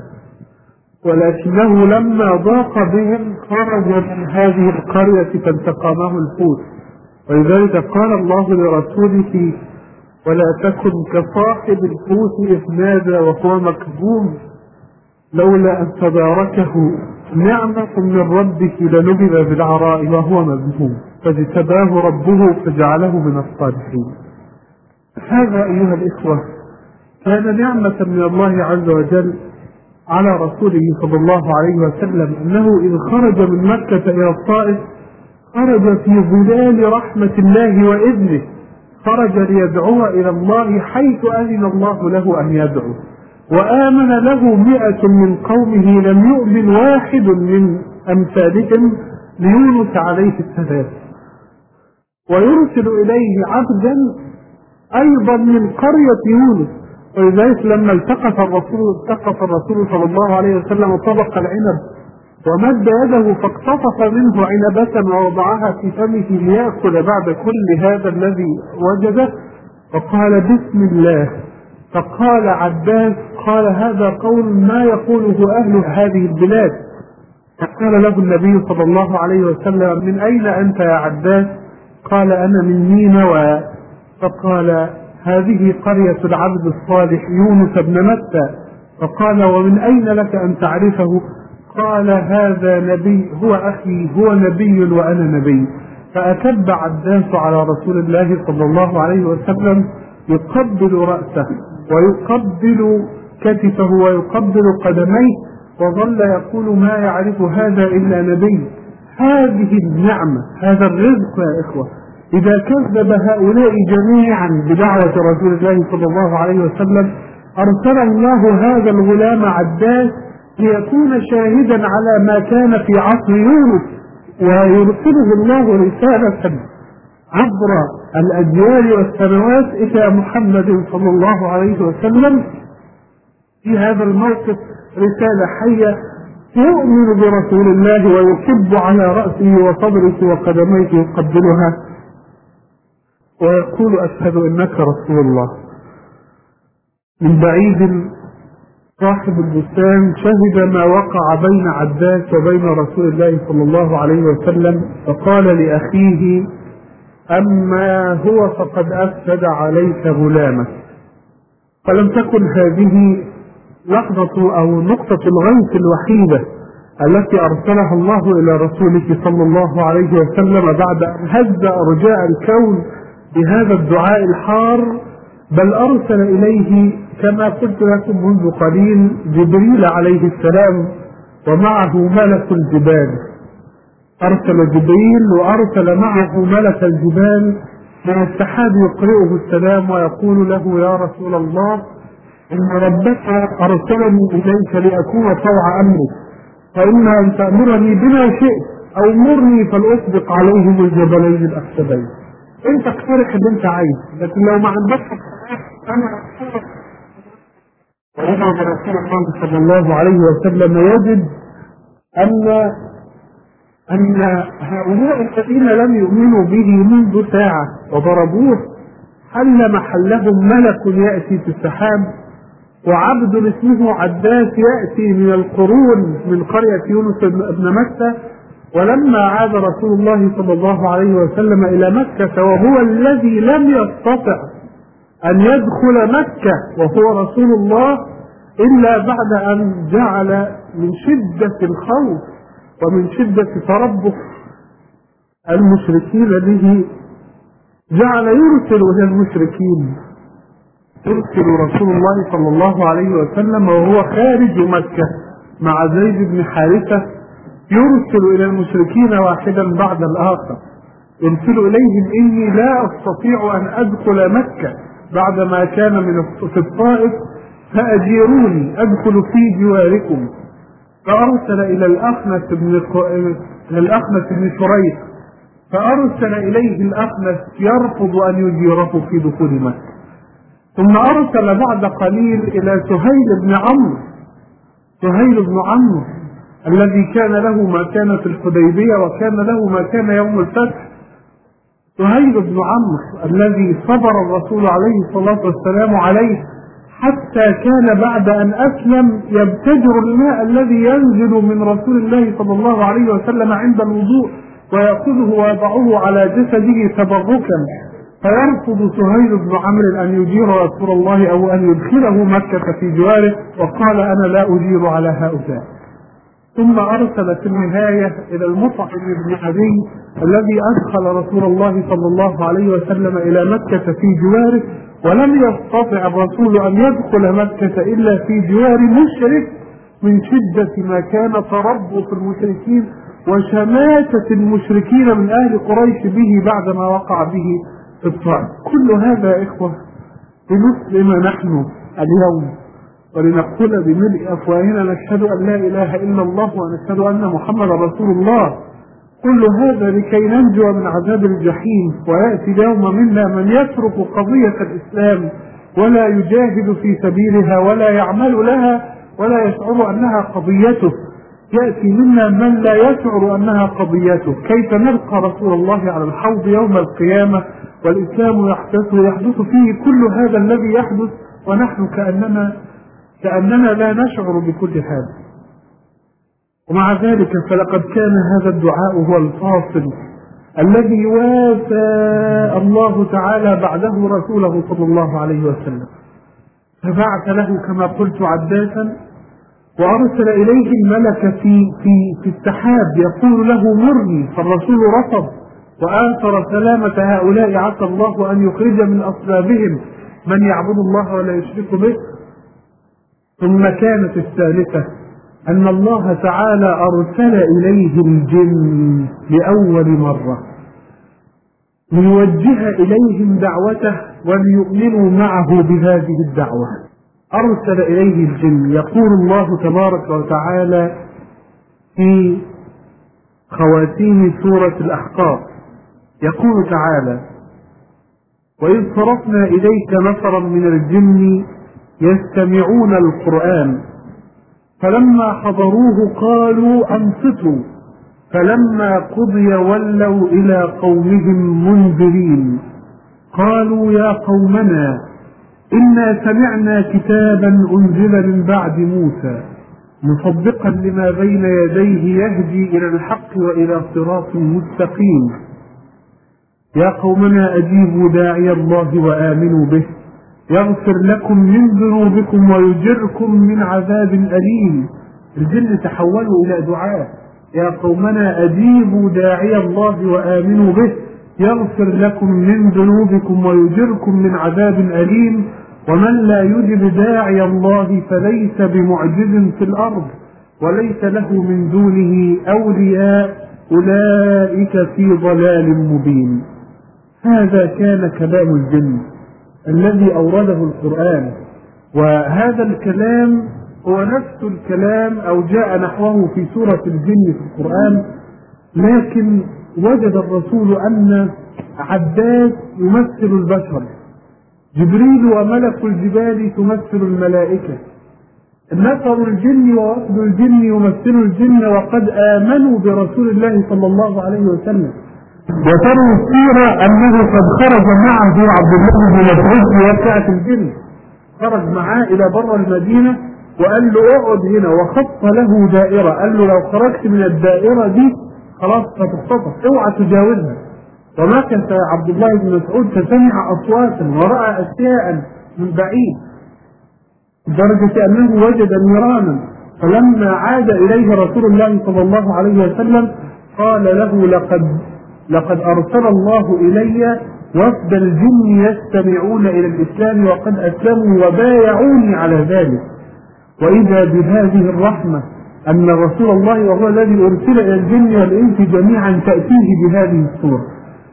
ولكنه لما ضاق بهم خرج من هذه القرية فالتقمه الحوت. ولذلك قال الله لرسوله ولا تكن كصاحب الحوت إذ نادى وهو مكظوم لولا أن تداركه نعمة من ربه لنبذ بالعراء وهو مذموم فاجتباه ربه فجعله من الصالحين. هذا أيها الإخوة كان نعمة من الله عز وجل على رسوله صلى الله عليه وسلم، أنه إذ خرج من مكة إلى الطائف خرج في ظلال رحمة الله وإذنه، خرج ليدعو إلى الله حيث أذن الله له أن يدعو، وآمن له 100 من قومه لم يؤمن واحد من أمثالهم ليونس عليه السلام، ويرسل إليه عبدا أيضا من قرية يونس. ولذلك لما التقط الرسول صلى الله عليه وسلم طبق العنب ومد يده فاقتطف منه عنبة ووضعها في فمه ليأكل بعد كل هذا الذي وجده، فقال بسم الله، فقال عباس قال هذا قول ما يقوله أهل هذه البلاد. فقال له النبي صلى الله عليه وسلم من أين أنت يا عباس؟ قال أنا من نينوى. فقال هذه قرية العبد الصالح يونس بن متى. فقال ومن أين لك أن تعرفه؟ قال هذا نبي، هو أخي، هو نبي وأنا نبي. فأكب عباس على رسول الله صلى الله عليه وسلم يقبل رأسه ويقبل كتفه ويقبل قدميه، وظل يقول ما يعرف هذا إلا نبي. هذه النعمة، هذا الرزق يا إخوة، إذا كذب هؤلاء جميعا بدعوة رسول الله صلى الله عليه وسلم أرسل الله هذا الغلام عباس ليكون شاهدا على ما كان في عصر يونس، ويرسله الله رسالة عبر الأجيال والسنوات إلى محمد صلى الله عليه وسلم في هذا الموقف رسالة حية يؤمن برسول الله ويكب على رأسه وصدره وقدميه يقبلها ويقول أشهد إنك رسول الله. من بعيد صاحب البستان شهد ما وقع بين عباس وبين رسول الله صلى الله عليه وسلم، فقال لأخيه: أما هو فقد أفسد عليك غلامك. فلم تكن هذه لحظة أو نقطة الغيث الوحيدة التي أرسلها الله إلى رسوله صلى الله عليه وسلم بعد أن هز أرجاء الكون بهذا الدعاء الحار، بل أرسل إليه كما قلت لكم منذ قليل جبريل عليه السلام ومعه ملك الجبال. أرسل جبريل وأرسل معه ملك الجبال من السحاب يقرئه السلام ويقول له: يا رسول الله، إن ربك أرسلني إليك لأكون طوع أمرك، فإما أن تأمرني بما شئت أو مرني فلأسبق عليهم الجبلين الأخشبين. أنت اقترح اللي أنت عايز، لكن لو ما عندكش أنا ورجع رسول الله صلى الله عليه وسلم يجد أن هؤلاء الذين لم يؤمنوا به منذ ساعة وضربوه حل محلهم ملك يأتي في السحاب، وعبد اسمه عباس يأتي من القرون من قرية يونس بن مكة. ولما عاد رسول الله صلى الله عليه وسلم إلى مكة وهو الذي لم يستطع أن يدخل مكة وهو رسول الله إلا بعد أن جعل من شدة الخوف ومن شدة تربص المشركين به جعل يرسل إلى المشركين. يرسل رسول الله صلى الله عليه وسلم وهو خارج مكة مع زيد بن حارثة، يرسل إلى المشركين واحدا بعد الآخر، يرسل إليهم: إني لا أستطيع أن أدخل مكة بعدما كان في الطائف، فأجيروني أدخل في جواركم. فأرسل إلى الأخنس بن شريح، فأرسل إليه الأخنس يرفض أن يجيره في دخول مكة. ثم أرسل بعد قليل إلى سهيل بن عمرو الذي كان له ما كان في الحديبية وكان له ما كان يوم الفتح. سهيل بن عمرو الذي صبر الرسول عليه الصلاة والسلام عليه حتى كان بعد أن أسلم يبتجر الماء الذي ينزل من رسول الله صلى الله عليه وسلم عند الوضوء ويأخذه ويضعه على جسده تبركا، فيرفض سهيل بن عمرو أن يجير رسول الله أو أن يدخله مكة في جواره، وقال: أنا لا أجير على هؤلاء. ثم أرسل في النهاية إلى المطعم بن عدي الذي أدخل رسول الله صلى الله عليه وسلم إلى مكة في جواره، ولم يستطع الرسول أن يدخل مكة إلا في جوار مشرك من شدة ما كان تربص المشركين وشماتة المشركين من أهل قريش به بعدما وقع به في الطائف. كل هذا يا إخوة لنسلم نحن اليوم ولنقول بملء أفواهنا: نشهد أن لا إله إلا الله ونشهد أن محمد رسول الله. كل هذا لكي ننجو من عذاب الجحيم، ويأتي اليوم منا من يترك قضية الإسلام ولا يجاهد في سبيلها ولا يعمل لها ولا يشعر أنها قضيته. يأتي منا من لا يشعر أنها قضيته. كيف نلقى رسول الله على الحوض يوم القيامة والإسلام يحدث فيه كل هذا الذي يحدث ونحن كأننا لا نشعر بكل هذا؟ ومع ذلك فلقد كان هذا الدعاء هو الفاصل الذي وافى الله تعالى بعده رسوله صلى الله عليه وسلم، فبعث له كما قلت عباسا، وأرسل إليه الملك في السحاب يقول له: مرني. فالرسول رفض وآثر سلامة هؤلاء، عسى الله أن يخرج من أصلابهم من يعبد الله ولا يشرك به. ثم كانت الثالثة أن الله تعالى أرسل إليه الجن لأول مرة ليوجه إليهم دعوته وليؤمنوا معه بهذه الدعوة. أرسل إليه الجن. يقول الله تبارك وتعالى في خواتيم سورة الأحقاف: يقول تعالى: وإذ صرفنا إليك نفرا من الجن يستمعون القرآن فلما حضروه قالوا أنصتوا فلما قضي ولوا إلى قومهم منذرين قالوا يا قومنا إنا سمعنا كتابا أنزل من بعد موسى مصدقا لما بين يديه يهدي إلى الحق وإلى صراط مستقيم يا قومنا أجيبوا داعي الله وآمنوا به يغفر لكم من ذنوبكم ويجركم من عذاب أليم. الجن تحولوا إلى دعاء: يا قومنا أجيبوا داعي الله وآمنوا به يغفر لكم من ذنوبكم ويجركم من عذاب أليم. ومن لا يجب داعي الله فليس بمعجز في الأرض وليس له من دونه أولياء أولئك في ضلال مبين. هذا كان كلام الجن الذي أورده القرآن، وهذا الكلام هو نفس الكلام أو جاء نحوه في سورة الجن في القرآن، لكن وجد الرسول أن عباس يمثل البشر، جبريل وملك الجبال تمثل الملائكة، نفر الجن ووفد الجن يمثل الجن وقد آمنوا برسول الله صلى الله عليه وسلم. وترى السيرة أنه قد خرج معه عبد الله بن مسعود في وقعة الجن، خرج معاه إلى بر المدينة وقال له اقعد هنا وخط له دائرة، قال له لو خرجت من الدائرة دي خلاص هتختطف اوعى تجاوزها. ومكث عبد الله بن مسعود فسمع أصواتا ورأى أشياء من بعيد لدرجة أنه وجد نيرانا، فلما عاد إليه رسول الله صلى الله عليه وسلم قال له لقد أرسل الله إلي وفد الجن يستمعون إلى الإسلام وقد أسلموا وبايعوني على ذلك. وإذا بهذه الرحمة أن رسول الله وهو الذي أرسل إلى الجن والإنس جميعا تأتيه بهذه الصورة.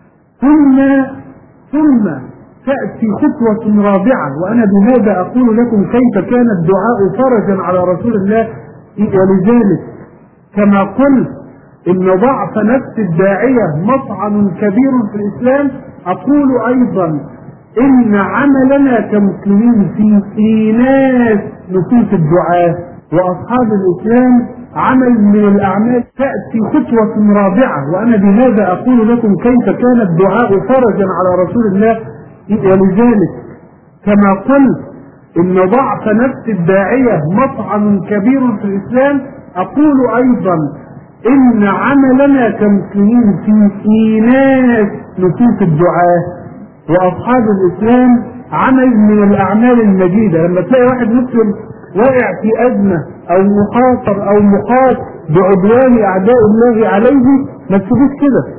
ثم تأتي خطوة رابعة، وأنا بهذا أقول لكم كيف كان الدعاء فرجا على رسول الله. ولذلك كما قلت إن ضعف نفس الداعية مطعن كبير في الإسلام، أقول أيضا إن عملنا كمسلمين في إيناس نفوس الدعاة وأصحاب الإسلام عمل من الأعمال. تأتي خطوة رابعة، وأنا بهذا أقول لكم كيف كان الدعاء فرجا على رسول الله. ولذلك كما قلت إن ضعف نفس الداعية مطعن كبير في الإسلام، أقول أيضا إن عملنا كمسلمين في إيناس نفوس الدعاة وأصحاب الإسلام عمل من الأعمال المجيدة. لما تلاقي واحد مسلم واقع في أزمة أو محاصر أو محاط بعدوان أعداء الله عليه، ما تسيبوش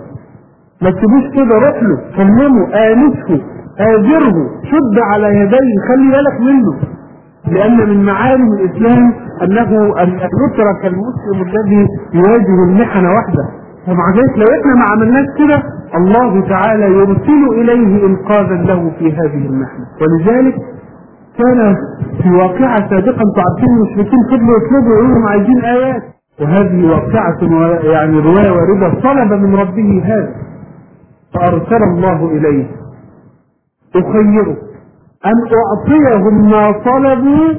كده، روح له، كلمه، آنسه، آجره، شد على يديه، خلي بالك منه، لأن من معالم الإسلام أنه أن يترك المسلم الذي يواجه المحن وحده. ومع ذلك لو إحنا ما عملناش كده الله تعالى يرسل إليه إنقاذا له في هذه المحنة. ولذلك كان في واقعة سابقا تعرفين المشركين فضلوا يطلبوا ويقولوا عايزين آيات، وهذه واقعة يعني رواية واردة طلب من ربه هذا، فأرسل الله إليه: أخيره أن أعطيهم ما طلبوا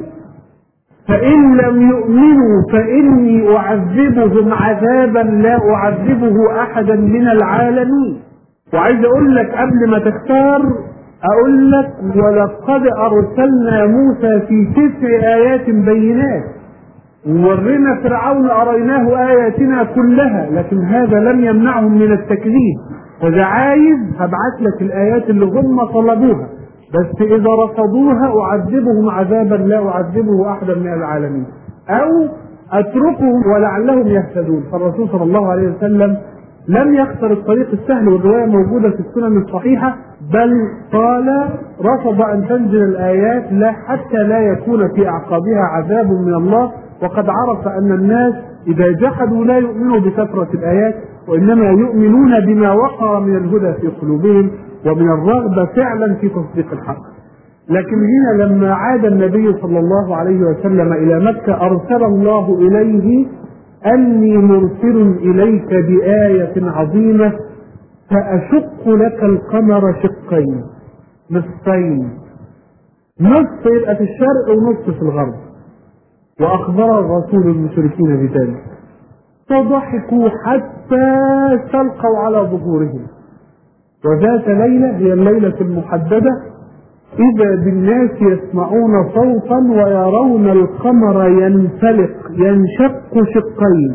فإن لم يؤمنوا فإني أعذبهم عذابا لا أعذبه أحدا من العالمين. وعايز أقول لك قبل ما تختار أقول لك: ولقد أرسلنا موسى في 9 آيات بينات، وورنا فرعون أريناه آياتنا كلها، لكن هذا لم يمنعهم من التكذيب. فإذا عايز هبعت لك الآيات اللي هم طلبوها، بس إذا رفضوها أعذبهم عذابا لا أعذبه أحدا من العالمين، أو أتركهم ولعلهم يهتدون. فالرسول صلى الله عليه وسلم لم يختر الطريق السهل، والرواية موجودة في السنن الصحيحة، بل قال رفض أن تنزل الآيات لا حتى لا يكون في أعقابها عذاب من الله، وقد عرف أن الناس إذا جحدوا لا يؤمنوا بكثرة الآيات، وإنما يؤمنون بما وقع من الهدى في قلوبهم ومن الرغبة فعلا في تصديق الحق. لكن هنا لما عاد النبي صلى الله عليه وسلم إلى مكة أرسل الله إليه: أني مرسل إليك بآية عظيمة فأشق لك القمر شقين نصفين، نصف يبقى في الشرق ونصف في الغرب. وأخبر الرسول المشركين بذلك فضحكوا حتى استلقوا على ظهورهم. وذات ليلة هي الليلة المحددة إذا بالناس يسمعون صوتا ويرون القمر ينفلق ينشق شقين،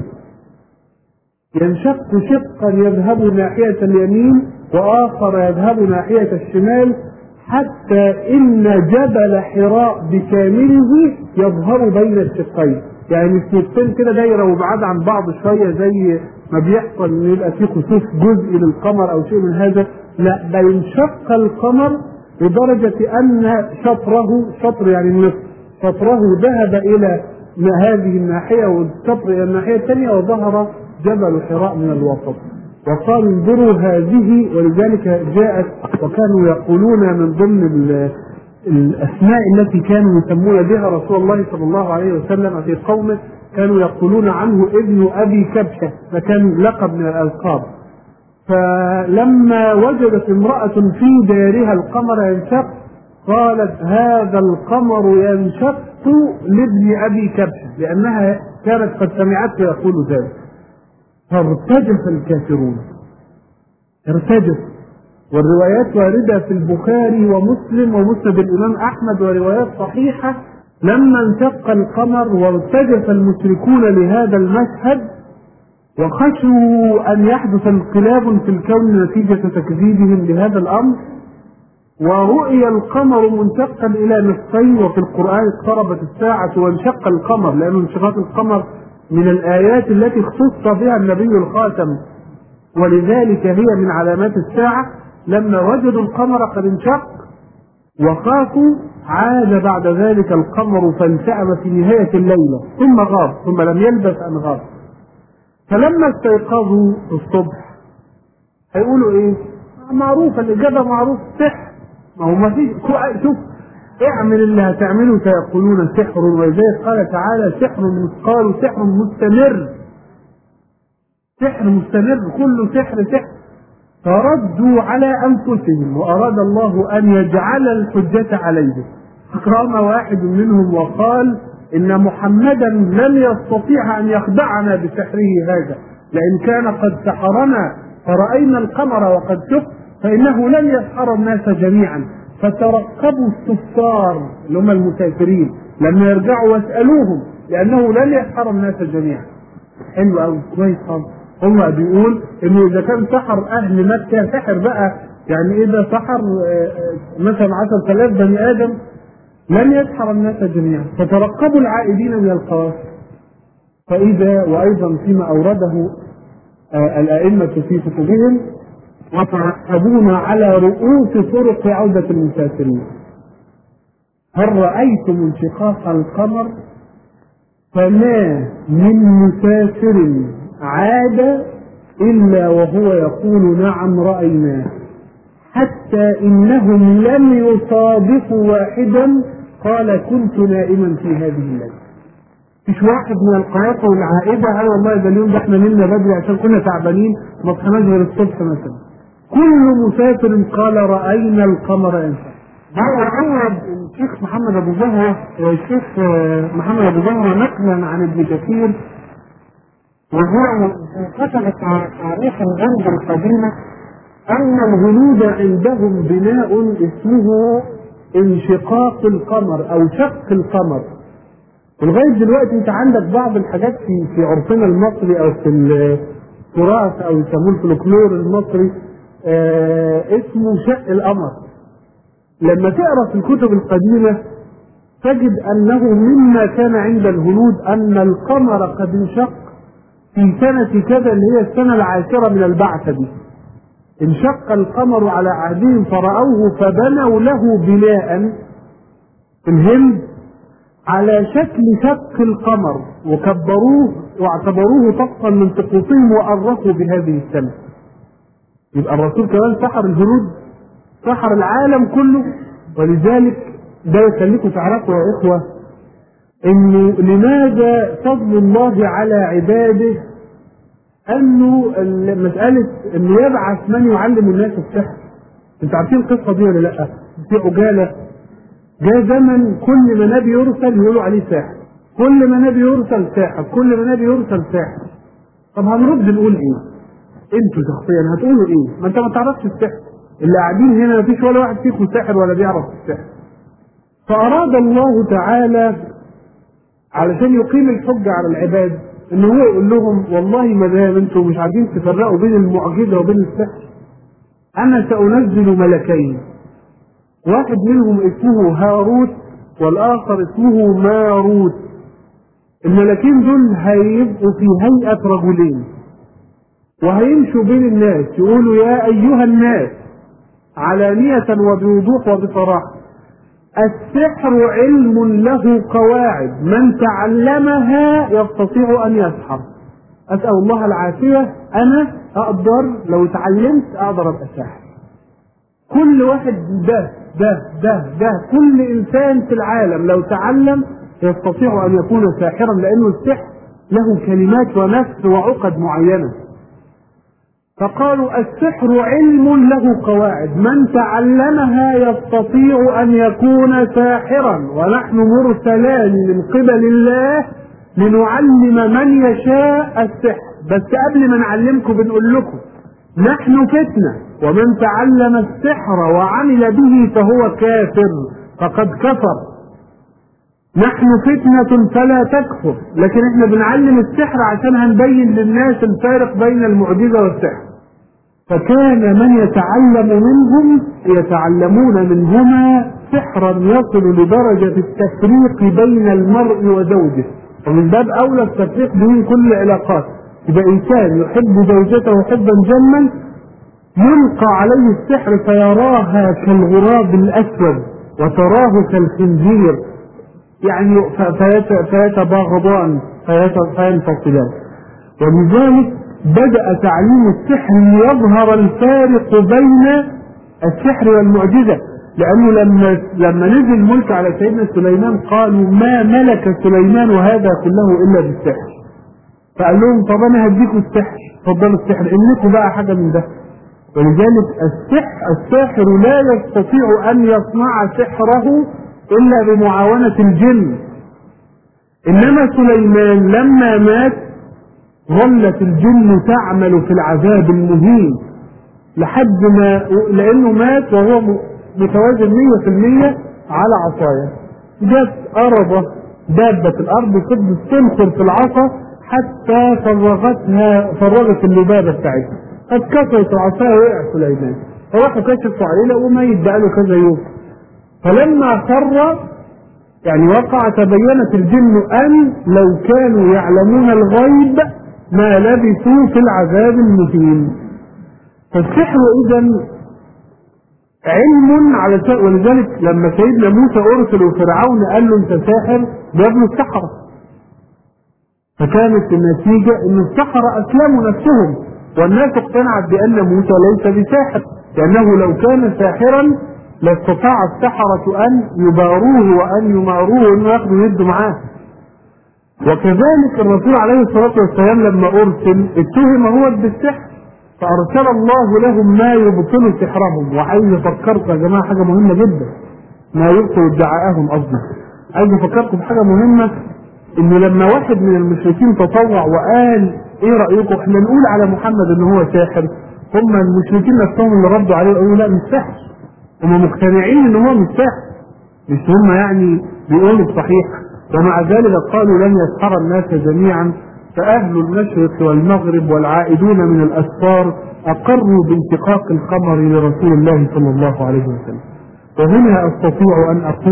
ينشق شقا يذهب ناحية اليمين وآخر يذهب ناحية الشمال، حتى إن جبل حراء بكامله يظهر بين الشقين. يعني مش نقطتين كده دايرة وبعاد عن بعض شوية زي ما بيحصل إن يبقى في خسوف جزء للقمر أو شيء من هذا، لا، بل انشق القمر لدرجة أن شطر يعني النصف، شطره ذهب إلى هذه الناحية والشطر إلى الناحية الثانية وظهر جبل حراء من الوسط. وقالوا انظروا هذه، ولذلك جاءت وكانوا يقولون من ضمن الأسماء التي كانوا يسمون بها رسول الله صلى الله عليه وسلم في قومه، كانوا يقولون عنه ابن أبي كبشة، فكان لقب من الألقاب. فلما وجدت امرأة في دارها القمر ينشق قالت هذا القمر ينشق لابن أبي كبشة، لأنها كانت قد سمعته يقول ذلك. فارتجف الكافرون، ارتجف. والروايات واردة في البخاري ومسلم ومسند الإمام أحمد وروايات صحيحة لما انشق القمر وارتجف المشركون لهذا المشهد وخشوا أن يحدث انقلاب في الكون نتيجة تكذيبهم لهذا الأمر. ورؤي القمر منشقا إلى نصفين، وفي القرآن اقتربت الساعة وانشق القمر، لأن انشقاق القمر من الآيات التي اختص بها النبي الخاتم، ولذلك هي من علامات الساعة. لما وجدوا القمر قد انشق وخافوا عاد بعد ذلك القمر فانتأم في نهاية الليلة ثم غاب، ثم لم يلبث أن غاب. فلما استيقظوا الصبح هيقولوا ايه؟ معروف الإجابة، معروف سحر. ما هو ما فيش، شوف اعمل اللي هتعمله سيقولون سحر، ولذلك قال تعالى سحر قالوا سحر مستمر، سحر مستمر، كله سحر سحر. فردوا على أنفسهم وأراد الله أن يجعل الحجة عليهم. فقام واحد منهم وقال إن محمدا لن يستطيع أن يخدعنا بسحره هذا، لأن كان قد سحرنا فرأينا القمر وقد شق فإنه لن يسحر الناس جميعا. فترقبوا السفار اللي هم المسافرين لما يرجعوا واسألوهم، لأنه لن يسحر الناس جميعا. حلو أوي، كويس خالص. هم بيقول إنه إذا كان سحر أهل مكة سحر بقى، يعني إذا سحر مثلا 10,000 بني آدم لن يسحر الناس جميعا. فترقبوا العائدين من القوافل، فإذا وأيضا فيما أورده الأئمة في كتبهم وترقبون على رؤوس طرق عودة المسافرين. هل رأيتم انشقاق القمر؟ فما من مسافر عاد إلا وهو يقول نعم رأيناه، حتى إنهم لم يصادفوا واحدا قال كنت نائما في هذه الليلة. مش واحد من القيادة والعائدة قال والله ده اليوم ده احنا نمنا بدري عشان كنا تعبانين ما صحناش غير الصبح مثلا. كل مسافر قال رأينا القمر ينشق. عوض الشيخ محمد أبو زهرة والشيخ محمد أبو زهرة نقلا عن ابن كثير، وهو كتب تاريخ الغرب القديمة أن الهنود عندهم بناء اسمه انشقاق القمر أو شق القمر. ولغاية دلوقتي أنت عندك بعض الحاجات في عرفنا المصري أو في التراث أو يسموه الفلكلور المصري اسمه شق القمر. لما تقرأ في الكتب القديمة تجد أنه مما كان عند الهنود أن القمر قد انشق في سنة كذا اللي هي السنة 10 من البعثة دي. انشق القمر على عهدهم فرأوه فبنوا له بناء في الهند على شكل شق القمر وكبروه واعتبروه طقسا من طقوسهم وأرخوا بهذه السنة. يبقى الرسول كمان سحر الهنود، سحر العالم كله. ولذلك ده يخليكم تعرفوا يا إخوة إنه لماذا فضل الله على عباده انه مساله انه يبعث من يعلم الناس السحر. انتوا عارفين القصه دي ولا لا؟ في عجاله جاء زمن كل ما نبي يرسل يقولوا عليه ساحر، كل ما نبي يرسل ساحر، كل ما نبي يرسل ساحر. طب هنرد نقول ايه؟ انتوا شخصيا هتقولوا ايه؟ ما انت ما تعرفش السحر، اللي قاعدين هنا مفيش ولا واحد فيكم ساحر ولا بيعرف السحر. فاراد الله تعالى علشان يقيم الحجه على العباد ان هو يقول لهم والله ما دام انتم مش عارفين تفرقوا بين المعجزه وبين السحر، انا سانزل ملكين، واحد منهم اسمه هاروت والاخر اسمه ماروت. الملكين دول هيبقوا في هيئه رجلين وهيمشوا بين الناس يقولوا يا ايها الناس علانيه وبوضوح وبصراحه، السحر علم له قواعد، من تعلمها يستطيع ان يسحر. اسال الله العافيه، انا اقدر لو تعلمت اقدر ابقى ساحر. كل واحد ده كل انسان في العالم لو تعلم يستطيع ان يكون ساحرا، لانه السحر له كلمات ونفس وعقد معينه. فقالوا السحر علم له قواعد، من تعلمها يستطيع ان يكون ساحرا، ونحن مرسلان من قبل الله لنعلم من يشاء السحر. بس قبل ما نعلمكم بنقول لكم نحن فتنة، ومن تعلم السحر وعمل به فهو كافر فقد كفر. نحن فتنة فلا تكفر، لكن احنا بنعلم السحر عشان هنبين للناس الفارق بين المعجزة والسحر. فكان من يتعلم منهم يتعلمون منهما سحرا يصل لدرجة التفريق بين المرء وزوجه، ومن باب أولى التفريق بين كل العلاقات. إذا إنسان يحب زوجته حبا جما يلقى عليه السحر فيراها كالغراب الأسود وتراه كالخنزير، يعني فيتباغضان فينفصلان. ولذلك بدأ تعليم السحر ليظهر الفارق بين السحر والمعجزة، لأنه لما نزل الملك على سيدنا سليمان قالوا ما ملك سليمان هذا كله إلا بالسحر. فقال لهم طب أنا هديكم السحر، فضلوا السحر إنكم بقى حاجة من ده. ولذلك الساحر لا يستطيع أن يصنع سحره إلا بمعاونة الجن. إنما سليمان لما مات ظلت الجن تعمل في العذاب المهين لحد ما، لأنه مات وهو متوازن 100% على عصايا. جت أرضه دابة الأرض فضلت تنخر في العصا حتى فرغت اللبابة بتاعتها، قد كسرت العصايا وقع سليمان، فراحوا كشفوا عليه لقوا ميت بقاله كذا يوم. فلما خر يعني وقع تبينت الجن أن لو كانوا يعلمون الغيب ما لبثوا في العذاب المهين. فالسحر إذن علم على شيء. ولذلك لما سيدنا موسى أرسل وفرعون قال له أنت ساحر بيبنوا السحرة، فكانت النتيجة أن السحرة أسلموا نفسهم، والناس اقتنعت بأن موسى ليس بساحر، لأنه لو كان ساحرا لاستطاع السحرة أن يباروه وأن يماروه وأن ياخذوا يده معاه. وكذلك الرسول عليه الصلاة والسلام لما أرسل اتهم هو بالسحر، فأرسل الله لهم ما يبطل سحرهم. وعايز أفكركم يا جماعة حاجة مهمة جدا، ما يبطل ادعاءهم قصدي. عايز أفكركم بحاجة مهمة، إنه لما واحد من المشركين تطوع وقال إيه رأيكم إحنا نقول على محمد إن هو ساحر، هم المشركين نفسهم اللي ردوا عليه وقالوا لا مش ساحر، هم مقتنعين إن هو مش ساحر، مش هم يعني بيقولوا الصحيح. ومع ذلك قالوا لن يسحر الناس جميعا، فأهل المشرق والمغرب والعائدون من الأسفار أقروا بانتقاق القمر لرسول الله صلى الله عليه وسلم. وهنا أستطيع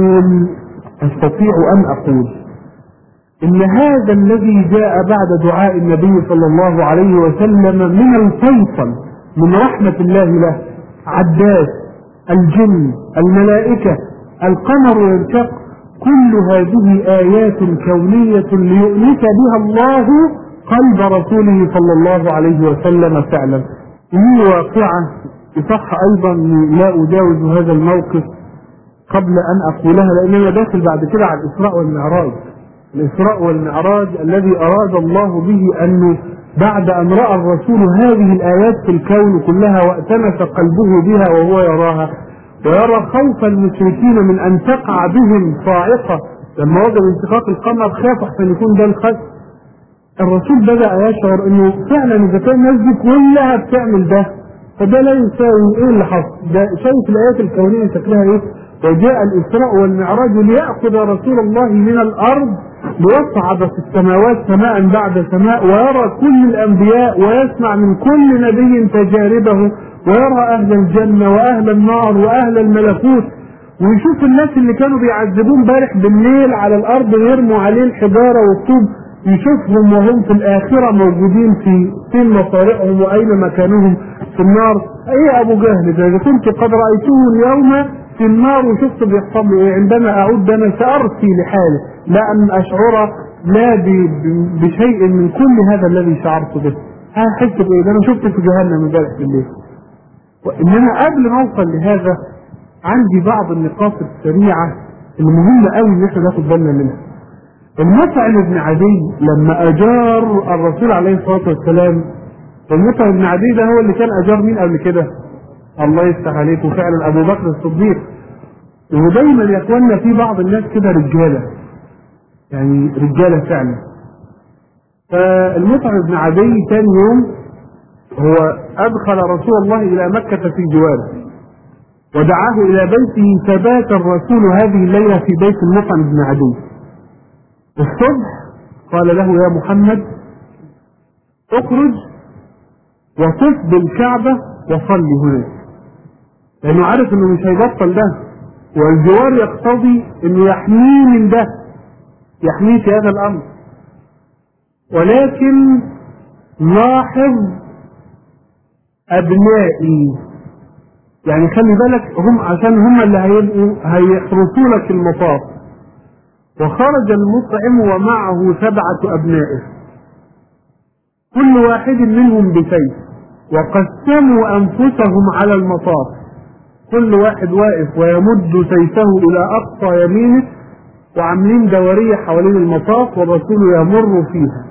أن أقول إن هذا الذي جاء بعد دعاء النبي صلى الله عليه وسلم من الفيصل من رحمة الله له، عداس، الجن، الملائكة، القمر ينشق، كل هذه آيات كونية ليؤنس بها الله قلب رسوله صلى الله عليه وسلم فعلا. هي واقعة يصح أيضا لا أجاوز هذا الموقف قبل أن أقولها، لأننا داخل بعد كده على الإسراء والمعراج. الإسراء والمعراج الذي أراد الله به أنه بعد أن رأى الرسول هذه الآيات في الكون كلها وأتنس قلبه بها وهو يراها، ويرى خوف المشركين من أن تقع بهم صاعقة لما وجد انشقاق القمر، خاف أحسن يكون ده الخسف. الرسول بدأ يشعر أنه فعلا إذا كان الناس دي كلها بتعمل ده فده لا يساوي إيه اللي حصل. ده شايف الآيات الكونية شكلها إيه؟ وجاء الإسراء والمعراج ليأخذ رسول الله من الأرض ليصعد في السماوات سماء بعد سماء، ويرى كل الأنبياء ويسمع من كل نبي تجاربه، ويرى أهل الجنة وأهل النار وأهل الملكوت، ويشوف الناس اللي كانوا بيعذبون امبارح بالليل على الأرض ويرموا عليه الحجارة والطوب، يشوفهم وهم في الآخرة موجودين في مصارعهم وأين مكانهم في النار. أي أبو جهل ده إذا كنت قد رأيته اليوم في النار وشفت بيحصل له إيه، عندما أعود أنا سأرثي لحالي لا أن أشعر لا بشيء من كل هذا الذي شعرت به. هحس بإيه؟ أنا شفت في جهنم امبارح بالليل. وإنما قبل ما أوصل لهذا عندي بعض النقاط السريعة المهمة قوي إن إحنا ناخد بالنا منها. المطعم بن عدي لما أجار الرسول عليه الصلاة والسلام، المطعم بن عدي ده هو اللي كان أجار مين قبل كده؟ الله يفتح عليكم، فعلا أبو بكر الصديق. ودايما يا اخوانا في بعض الناس كده رجالة، يعني رجالة فعلا. فالمطعم بن عدي ثاني يوم هو أدخل رسول الله إلى مكة في جواره ودعاه إلى بيته، فبات الرسول هذه الليلة في بيت المطعم بن عدي. الصبح قال له يا محمد اخرج وطف بالكعبة وصلي هناك، لأنه عارف أنه مش هيبطل ده، والجوار يقتضي أنه يحميه من ده، يحميه في هذا الأمر. ولكن لاحظ أبنائي، يعني خلي بالك هم عشان هم اللي هيحرسوا لك المطاف. وخرج المطعم ومعه 7 أبنائه كل واحد منهم بسيف، وقسموا أنفسهم على المطاف، كل واحد واقف ويمد سيفه إلى أقصى يمينه وعاملين دورية حوالين المطاف والرسول يمر فيها،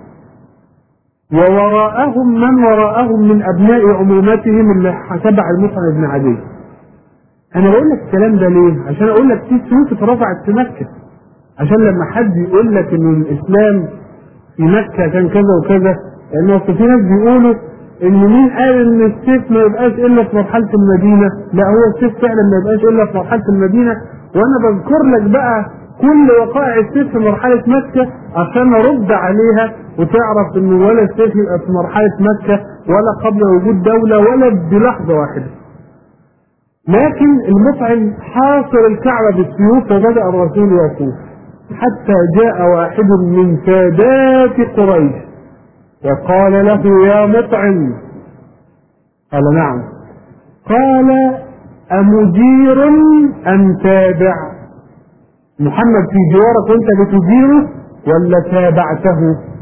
ووراءهم من وراءهم من أبناء عمومتهم اللي تبع المطعم بن عدي. أنا بقول لك الكلام ده ليه؟ عشان أقول لك في سيوف اترفعت في مكة، عشان لما حد يقول لك إن الإسلام في مكة كان كذا وكذا، لأنه في ناس بيقولوا إن مين قال إن السيف ما يبقاش إلا في مرحلة المدينة؟ لا، هو السيف فعلا ما يبقاش إلا في مرحلة المدينة، وأنا بذكر لك بقى كل وقائع السيف في مرحلة مكة عشان أرد عليها وتعرف إنه ولا السيف يبقى في مرحلة مكة ولا قبل وجود دولة ولا بلحظة واحدة. لكن المطعم حاصر الكعبة بالسيوف، وبدأ الرسول يطوف حتى جاء واحد من سادات قريش وقال له يا مطعم، قال نعم، قال أمجير أم تابع؟ محمد في جوارك وانت بتجيره ولا تابعته؟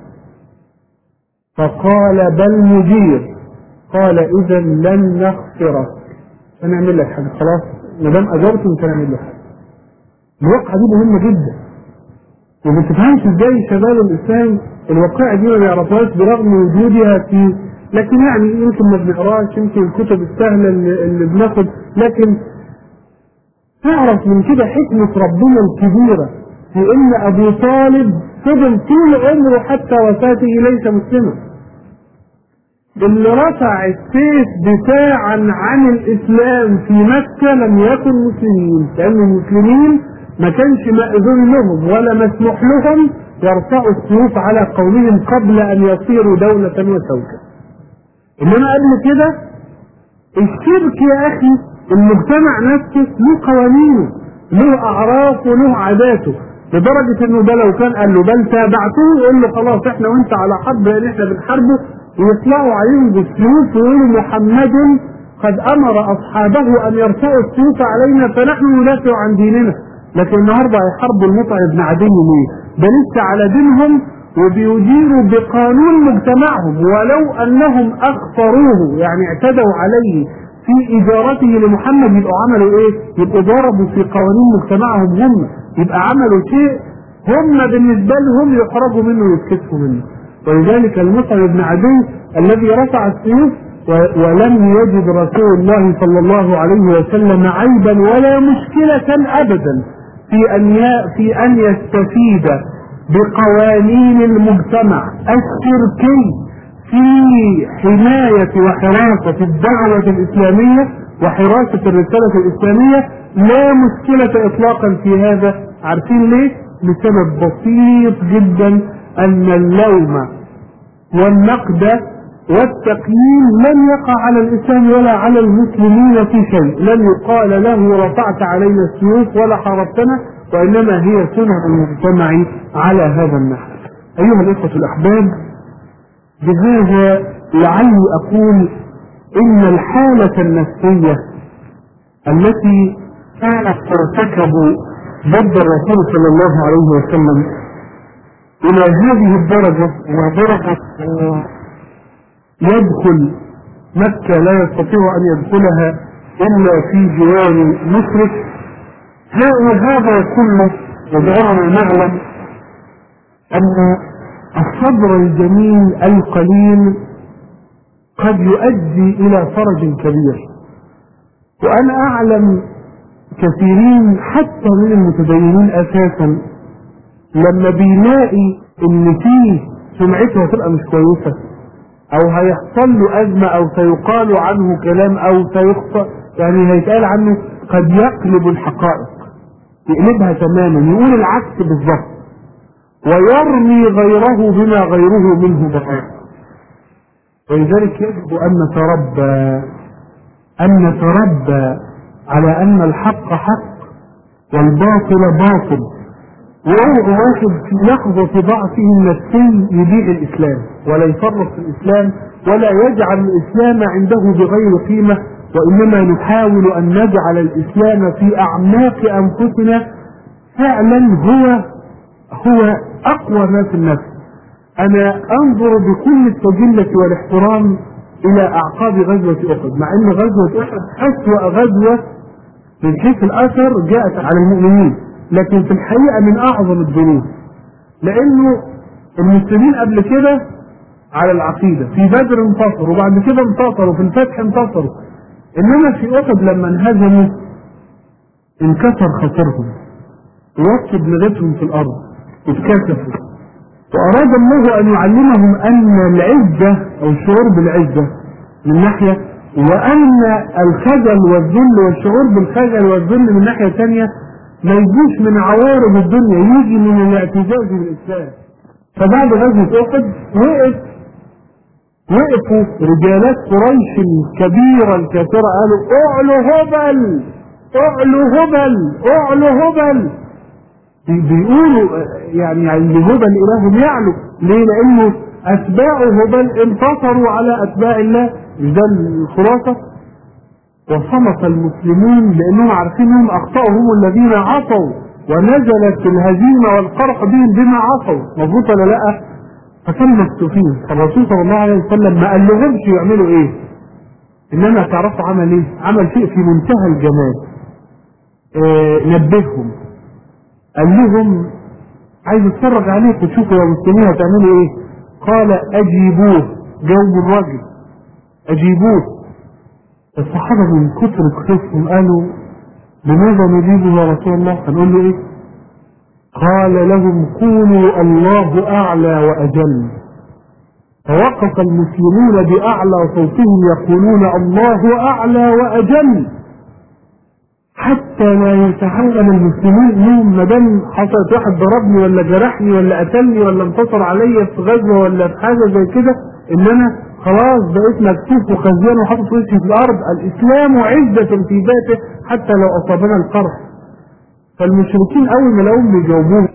فقال بل مجير. قال إذا لن نغفرك، هنعمل لك حاجة، خلاص ما دام أجرته مش هنعمل لك حاجة. الواقعة دي مهمة جدا، وما تفهمش ازاي شباب الإسلام الواقعة دي ما بيعرفوهاش برغم وجودها في، لكن يعني يمكن ما بنقراش، يمكن الكتب السهلة اللي بناخد، لكن تعرف من كده حكمة ربنا الكبيرة في ان ابو طالب فضل طول عمره حتى وفاته ليس مسلما. اللي رفع السيف دفاعا عن الاسلام في مكة لم يكن مسلمين، لان المسلمين ما كانش مأذون لهم ولا مسموح لهم يرفعوا السيوف على قومهم قبل ان يصيروا دولة وسوكة. انما قبل كده الشرك يا اخي المجتمع نفسه له قوانينه، له اعراف وله عاداته، لدرجة انه ده لو كان قال له بل تابعته يقول له خلاص احنا وانت على حرب لان احنا بنحاربه، ويطلعوا عليهم بالسيوف ويقولوا محمد قد امر اصحابه ان يرفعوا السيوف علينا فنحن ندافع عن ديننا. لكن النهارده هيحاربوا المطعم بن عدي ليه؟ ده لسه على دينهم وبيديروا بقانون مجتمعهم، ولو انهم اخفروه يعني اعتدوا عليه في اجارته لمحمد يبقوا عملوا ايه؟ يبقوا ضربوا في قوانين مجتمعهم هم، يبقى عملوا شيء هم بالنسبة لهم يخرجوا منه ويتكسفوا منه. ولذلك المصعب بن عدي الذي رفع السيوف ولم يجد رسول الله صلى الله عليه وسلم عيبا ولا مشكلة أبدا في أن يستفيد بقوانين المجتمع الشركي في حماية وحراسة الدعوة الإسلامية وحراسة الرسالة الإسلامية. لا مشكلة إطلاقا في هذا. عارفين ليه؟ لسبب بسيط جدا، أن اللوم والنقد والتقييم لن يقع على الإسلام ولا على المسلمين في شيء. لن يقال له رفعت علينا السيوف ولا حاربتنا، وإنما هي سنة المجتمع على هذا النحو. أيها الإخوة الأحباب، بهذا لعلي أقول إن الحالة النفسية التي كانت ترتكب ضد الرسول صلى الله عليه وسلم إلى هذه الدرجة، ودرجة يدخل مكة لا يستطيع أن يدخلها إلا في جوار مشرك، هذا كله يجعلنا نعلم أن الصبر الجميل القليل قد يؤدي إلى فرج كبير. وأنا أعلم كثيرين حتى من المتدينين أساسا لما بيلاقي إن فيه سمعته هتبقى مش كويسة، أو هيحصل له أزمة، أو سيقال عنه كلام، أو سيخطأ، يعني هيتقال عنه، قد يقلب الحقائق، يقلبها تماما، يقول العكس بالظبط، ويرمي غيره بما غيره منه بقى. ولذلك يجب أن نتربى على أن الحق حق والباطل باطل. وهو واحد في لحظة ضعفه النفسي يبيع الإسلام ولا يفرط في الإسلام ولا يجعل الإسلام عنده بغير قيمة، وإنما نحاول أن نجعل الإسلام في أعماق أنفسنا فعلا هو أقوى ما في النفس. أنا أنظر بكل التجلة والاحترام إلى أعقاب غزوة أحد، مع أن غزوة أحد أسوأ غزوة من حيث الأثر جاءت على المؤمنين، لكن في الحقيقة من أعظم الذنوب، لأنه المسلمين قبل كده على العقيدة، في بدر انتصروا، وبعد كده انتصروا في الفتح انتصروا، إنما في أحد لما انهزموا انكسر خطرهم ووصل لغتهم في الأرض واتكسفوا. وأراد الله أن يعلمهم أن العزة أو الشعور بالعزة من ناحية، وأن الخجل والذل والشعور بالخجل والذل من ناحية ثانية ما يجيش من عوارض الدنيا، يجي من الاعتزاز بالإسلام. فبعد غزوة أحد وقفوا رجالات قريش الكبيرة الكثيرة قالوا اعلوا هبل اعلوا هبل اعلوا هبل، بيقولوا يعني لهبل إله يعلو. ليه؟ لأنه أتباع هبل انتصروا على أتباع الله، ده الخلاصة. وصمت المسلمون لأنهم عارفين انهم أخطأوا هم الذين عصوا، ونزلت الهزيمة والقرح بهم بما عصوا، مظبوط ولا لا؟ فكانوا مكتوفين. الرسول صلى الله عليه وسلم ما قال لهمش يعملوا ايه، انما تعرفوا عمل ايه؟ عمل شيء في منتهى الجمال. نبههم، قال لهم عايز اتفرج عليكم تشوفوا يا مسلمين هتعملوا ايه. قال اجيبوه، جاوبوا الراجل اجيبوه. الصحابة من كتر كسوفهم قالوا لماذا نجيبه يا رسول الله؟ هنقول له ايه؟ قال لهم قولوا الله اعلى واجل. فوقف المسلمون باعلى صوتهم يقولون الله اعلى واجل، حتى لا يتحول المسلمين انهم ما دام حصلت واحد ضربني ولا جرحني ولا قتلني ولا انتصر عليا في غزوه ولا في حاجه زي كده، ان انا خلاص بقيت مكتوف وخزيان وحاطط وشي في الارض. الاسلام عزة في ذاته حتى لو اصابنا القرح. فالمشركين اول ما لقوهم بيجاوبوه